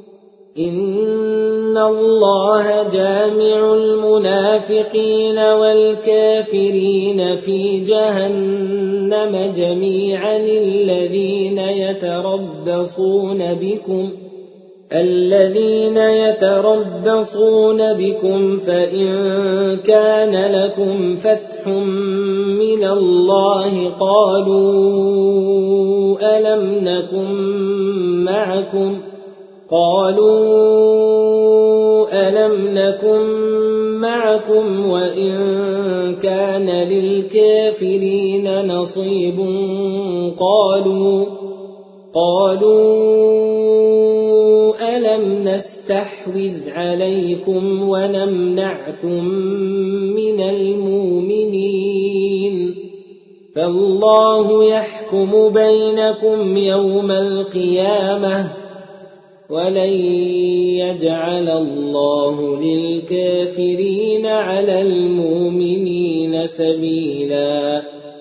إن الله جامع المنافقين والكافرين في جهنم جميعا الذين يتربصون بكم الذين يتربصون بكم فإن كان لكم فتح من الله قالوا ألم نكن معكم قالوا ألم نكن معكم وإن كان للكافرين نصيب قالوا قالوا ألم نستحوذ عليكم ونمنعكم من المؤمنين فالله يحكم بينكم يوم القيامة ولن يجعل الله للكافرين على المؤمنين سبيلا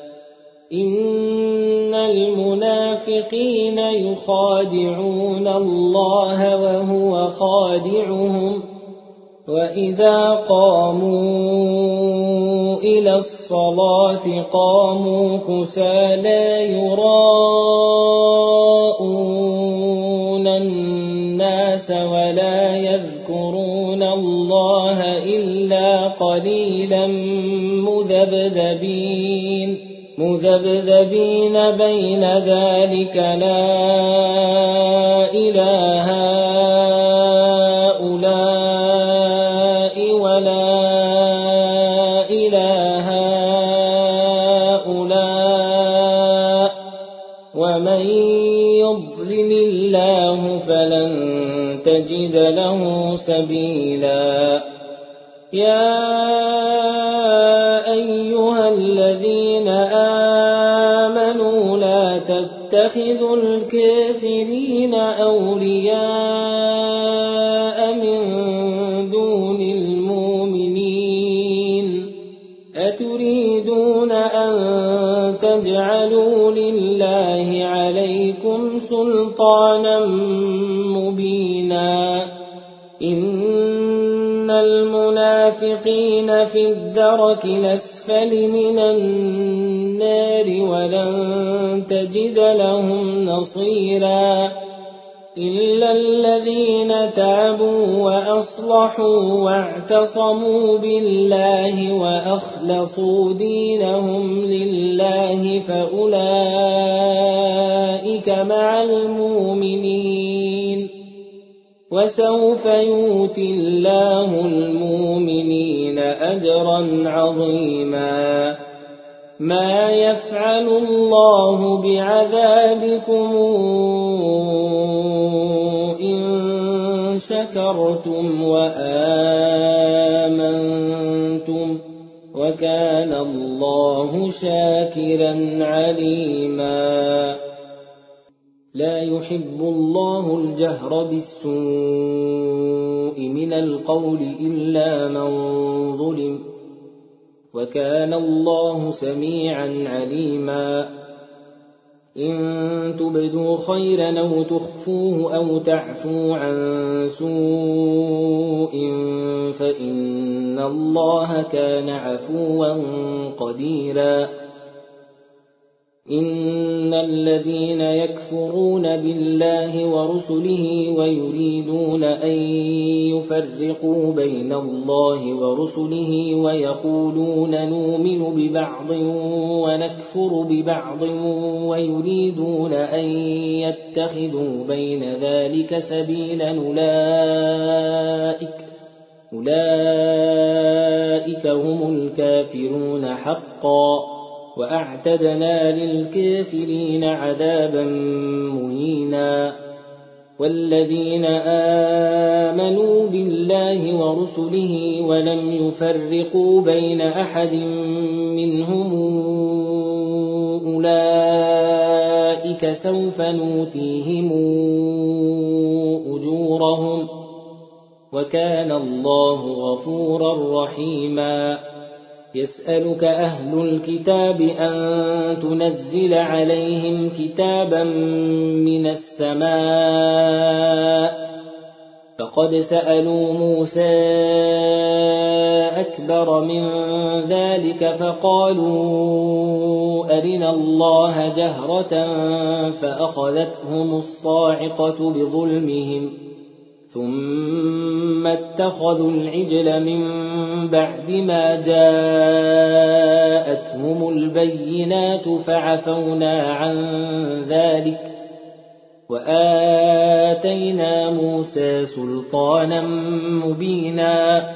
إن المنافقين يخادعون الله وهو خادعهم وإذا قاموا إلى الصلاة قاموا كسالى يراءون الناس ولا يذكرون الله إلا قليلا مذبذبين مذبذبين بين ذلك لا إله هؤلاء ولا إله هؤلاء ومن يضلل الله فلن تجد له سبيلا يا أيها الذين آمنوا لا تتخذوا الكافرين أولياء من دون المؤمنين أتريدون أن تجعلوا لله عليكم سلطانا مبينا إن المنافقين في الدرك الأسفل من النار ولن تجد لهم نصيرا إلا الذين تابوا وأصلحوا واعتصموا بالله وأخلصوا دينهم لله فأولئك مع المؤمنين وسوف يؤتي الله المؤمنين أجرا عظيما ما يفعل الله بعذابكم إن شكرتم وآمنتم وكان الله شاكرا عليما لا يحب الله الجهر بالسوء من القول إلا من ظلم وكان الله سميعا عليما إن تبدوا خيرا أو تخفوه أو تعفوا عن سوء فإن الله كان عفوا قديرا إن الذين يكفرون بالله ورسله ويريدون أن يفرقوا بين الله ورسله ويقولون نؤمن ببعض ونكفر ببعض ويريدون أن يتخذوا بين ذلك سبيلا أولئك أولئك هم الكافرون حقا وأعتدنا للكافرين عذابا مهينا والذين آمنوا بالله ورسله ولم يفرقوا بين أحد منهم أولئك سوف نؤتيهم أجورهم وكان الله غفورا رحيما يسألك أهل الكتاب أن تنزل عليهم كتابا من السماء فقد سألوا موسى أكبر من ذلك فقالوا أرنا الله جهرة فأخذتهم الصاعقة بظلمهم ثم اتخذوا العجل من بعد ما جاءتهم البينات فعفونا عن ذلك وآتينا موسى سلطانا مبينا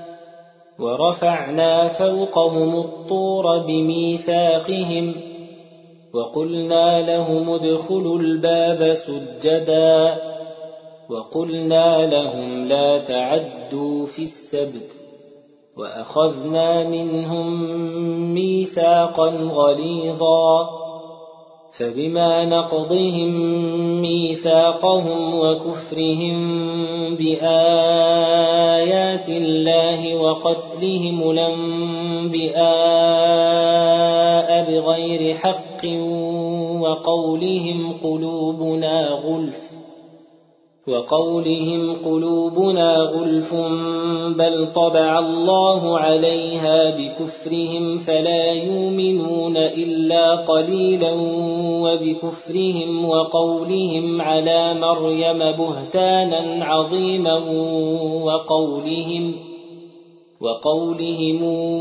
ورفعنا فوقهم الطور بميثاقهم وقلنا لهم ادخلوا الباب سجدا وقلنا لهم لا تعدوا في السبت وأخذنا منهم ميثاقا غليظا فبما نقضهم ميثاقهم وكفرهم بآيات الله وقتلهم الأنبياء بغير حق وقولهم قلوبنا غلف وقولهم قلوبنا غلف بل طبع الله عليها بكفرهم فلا يؤمنون إلا قليلا وبكفرهم وقولهم على مريم بهتانا عظيما وقولهم وقولهم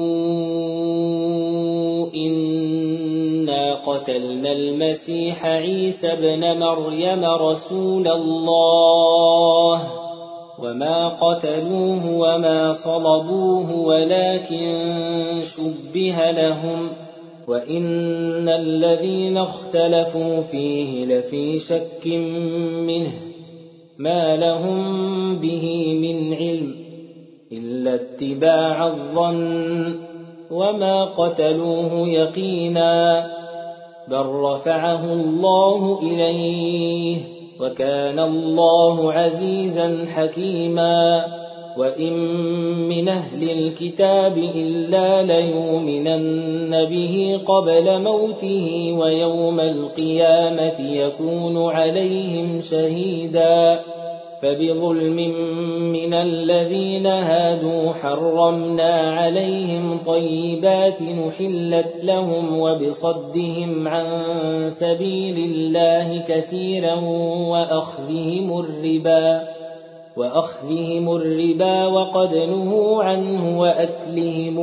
إنا قتلنا المسيح عيسى ابن مريم رسول الله وما قتلوه وما صلبوه ولكن شبه لهم وإن الذين اختلفوا فيه لفي شك منه ما لهم به من علم إلا اتباع الظن وما قتلوه يقينا بل رفعه الله إليه وكان الله عزيزا حكيما وإن من أهل الكتاب إلا ليؤمنن به قبل موته ويوم القيامة يكون عليهم شهيدا فبظلم من الذين هادوا حرمنا عليهم طيبات نحلت لهم وبصدهم عن سبيل الله كثيرا وأخذهم الربا وأخذهم الربا وقد نهوا عنه وأكلهم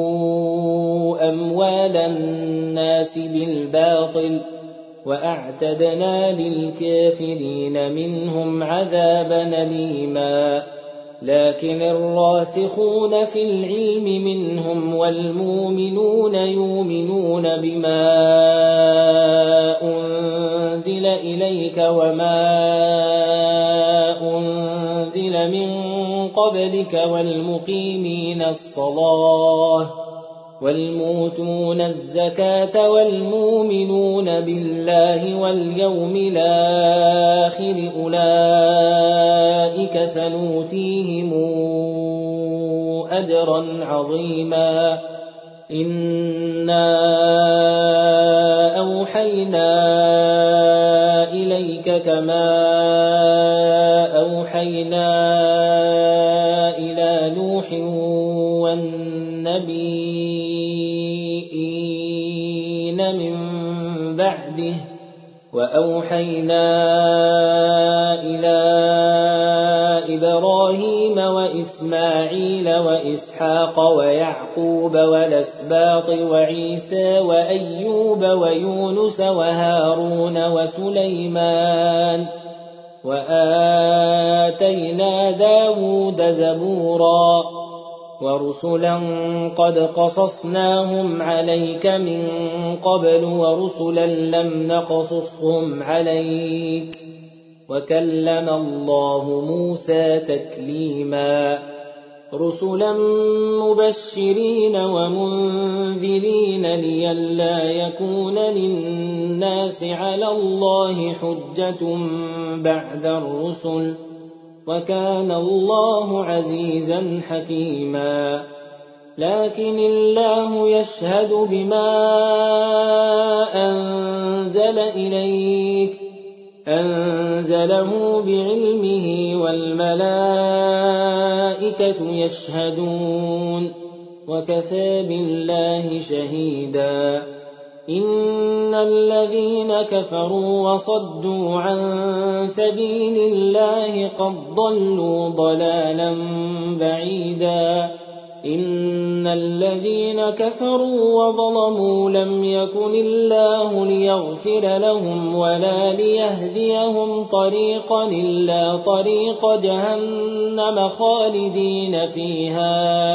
أموال الناس بالباطل وأعتدنا للكافرين منهم عذابا أليما لكن الراسخون في العلم منهم والمؤمنون يؤمنون بما أنزل إليك وما أنزل من قبلك والمقيمين الصلاة والمؤتون الزكاة والمؤمنون بالله واليوم الآخر أولئك سنؤتيهم أجرا عظيما إنا أوحينا إليك كما أوحينا إلى نوح والنبيين من بعده وأوحينا إلى إبراهيم وإسماعيل وإسحاق ويعقوب والأسباط وعيسى وأيوب ويونس وهارون وسليمان وآتينا داود زبورا ورسلا قد قصصناهم عليك من قبل ورسلا لم نقصصهم عليك وكلم الله موسى تكليما رسلا مبشرين ومنذرين لئلا يكون للناس على الله حجة بعد الرسل وكان الله عزيزا حكيما لكن الله يشهد بما أنزل إليك أنزله بعلمه والملائكة يشهدون وكفى بالله شهيدا إن الذين كفروا وصدوا عن سبيل الله قد ضلوا ضلالا بعيدا إن الذين كفروا وظلموا لم يكن الله ليغفر لهم ولا ليهديهم طريقا إلا طريق جهنم خالدين فيها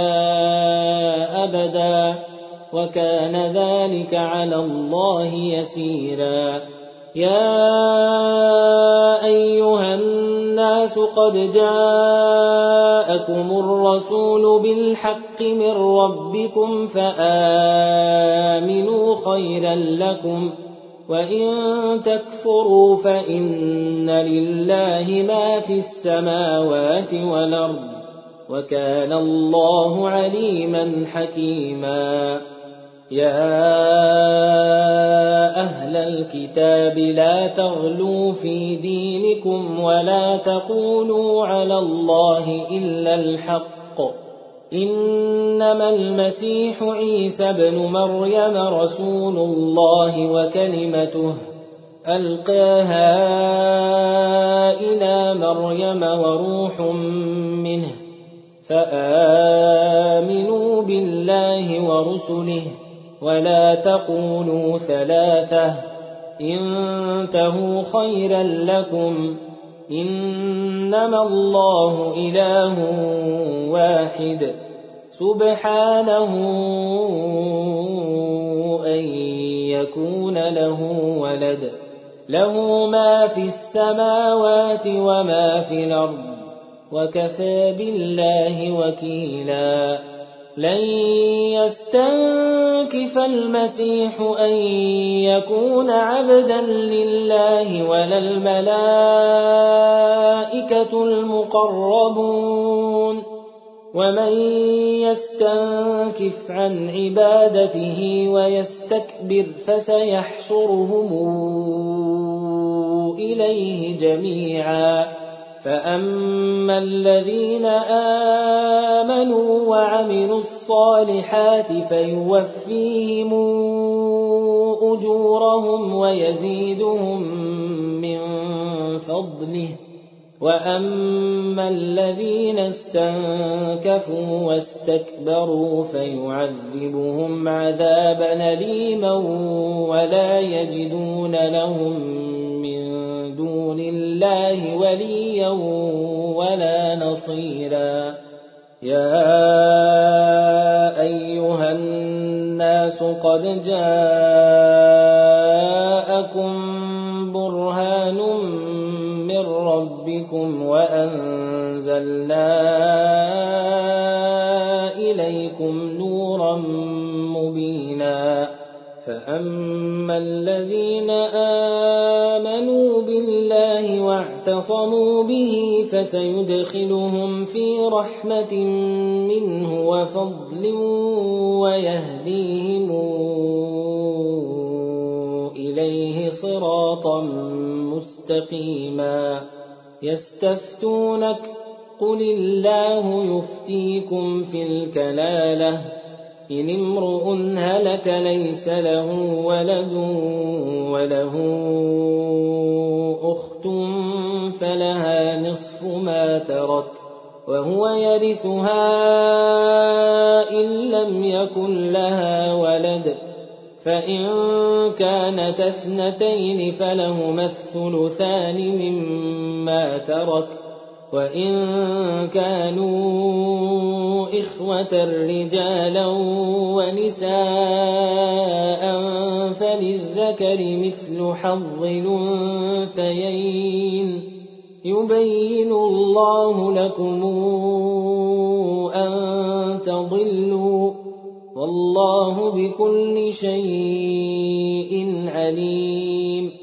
أبدا وكان ذلك على الله يسيرا يا أيها الناس قد جاءكم الرسول بالحق من ربكم فآمنوا خيرا لكم وإن تكفروا فإن لله ما في السماوات والأرض وكان الله عليما حكيما يا أهل الكتاب لا تغلوا في دينكم ولا تقولوا على الله إلا الحق إنما المسيح عيسى بن مريم رسول الله وكلمته ألقاها إلى مريم وروح منه فآمنوا بالله ورسله ولا تقولوا ثلاثة انتهوا خيرا لكم إنما الله إله واحد سبحانه أن يكون له ولد له ما في السماوات وما في الأرض وكفى بالله وكيلا لن يستنكف المسيح أن يكون عبدا لله ولا الملائكة المقربون ومن يستنكف عن عبادته ويستكبر فسيحشرهم إليه جميعا فأما الذين آمنوا وعملوا الصالحات فيوفيهم أجورهم ويزيدهم من فضله، وأما الذين استنكفوا واستكبروا فيعذبهم عذابا أليما ولا يجدون لهم من دون الله وليا ولا نصيرا. يا أيها الناس قد جاءكم برهان من ربكم وأنزلنا إليكم نورا مبينا. فأما الذين آمنوا بالله واعتصموا به فسيدخلهم في رحمة منه وفضل ويهديهم إليه صراطا مستقيما. يستفتونك قل الله يفتيكم في الكلالة إن امرؤ هلك ليس له ولد وله أخت فلها نصف ما ترك وهو يرثها إن لم يكن لها ولد، فإن كانت اثنتين فلهما الثلثان مما ترك، وإن كانوا إخوة رجالا ونساء فللذكر مثل حظ الأنثيين. يبين الله لكم أن تضلوا والله بكل شيء عليم.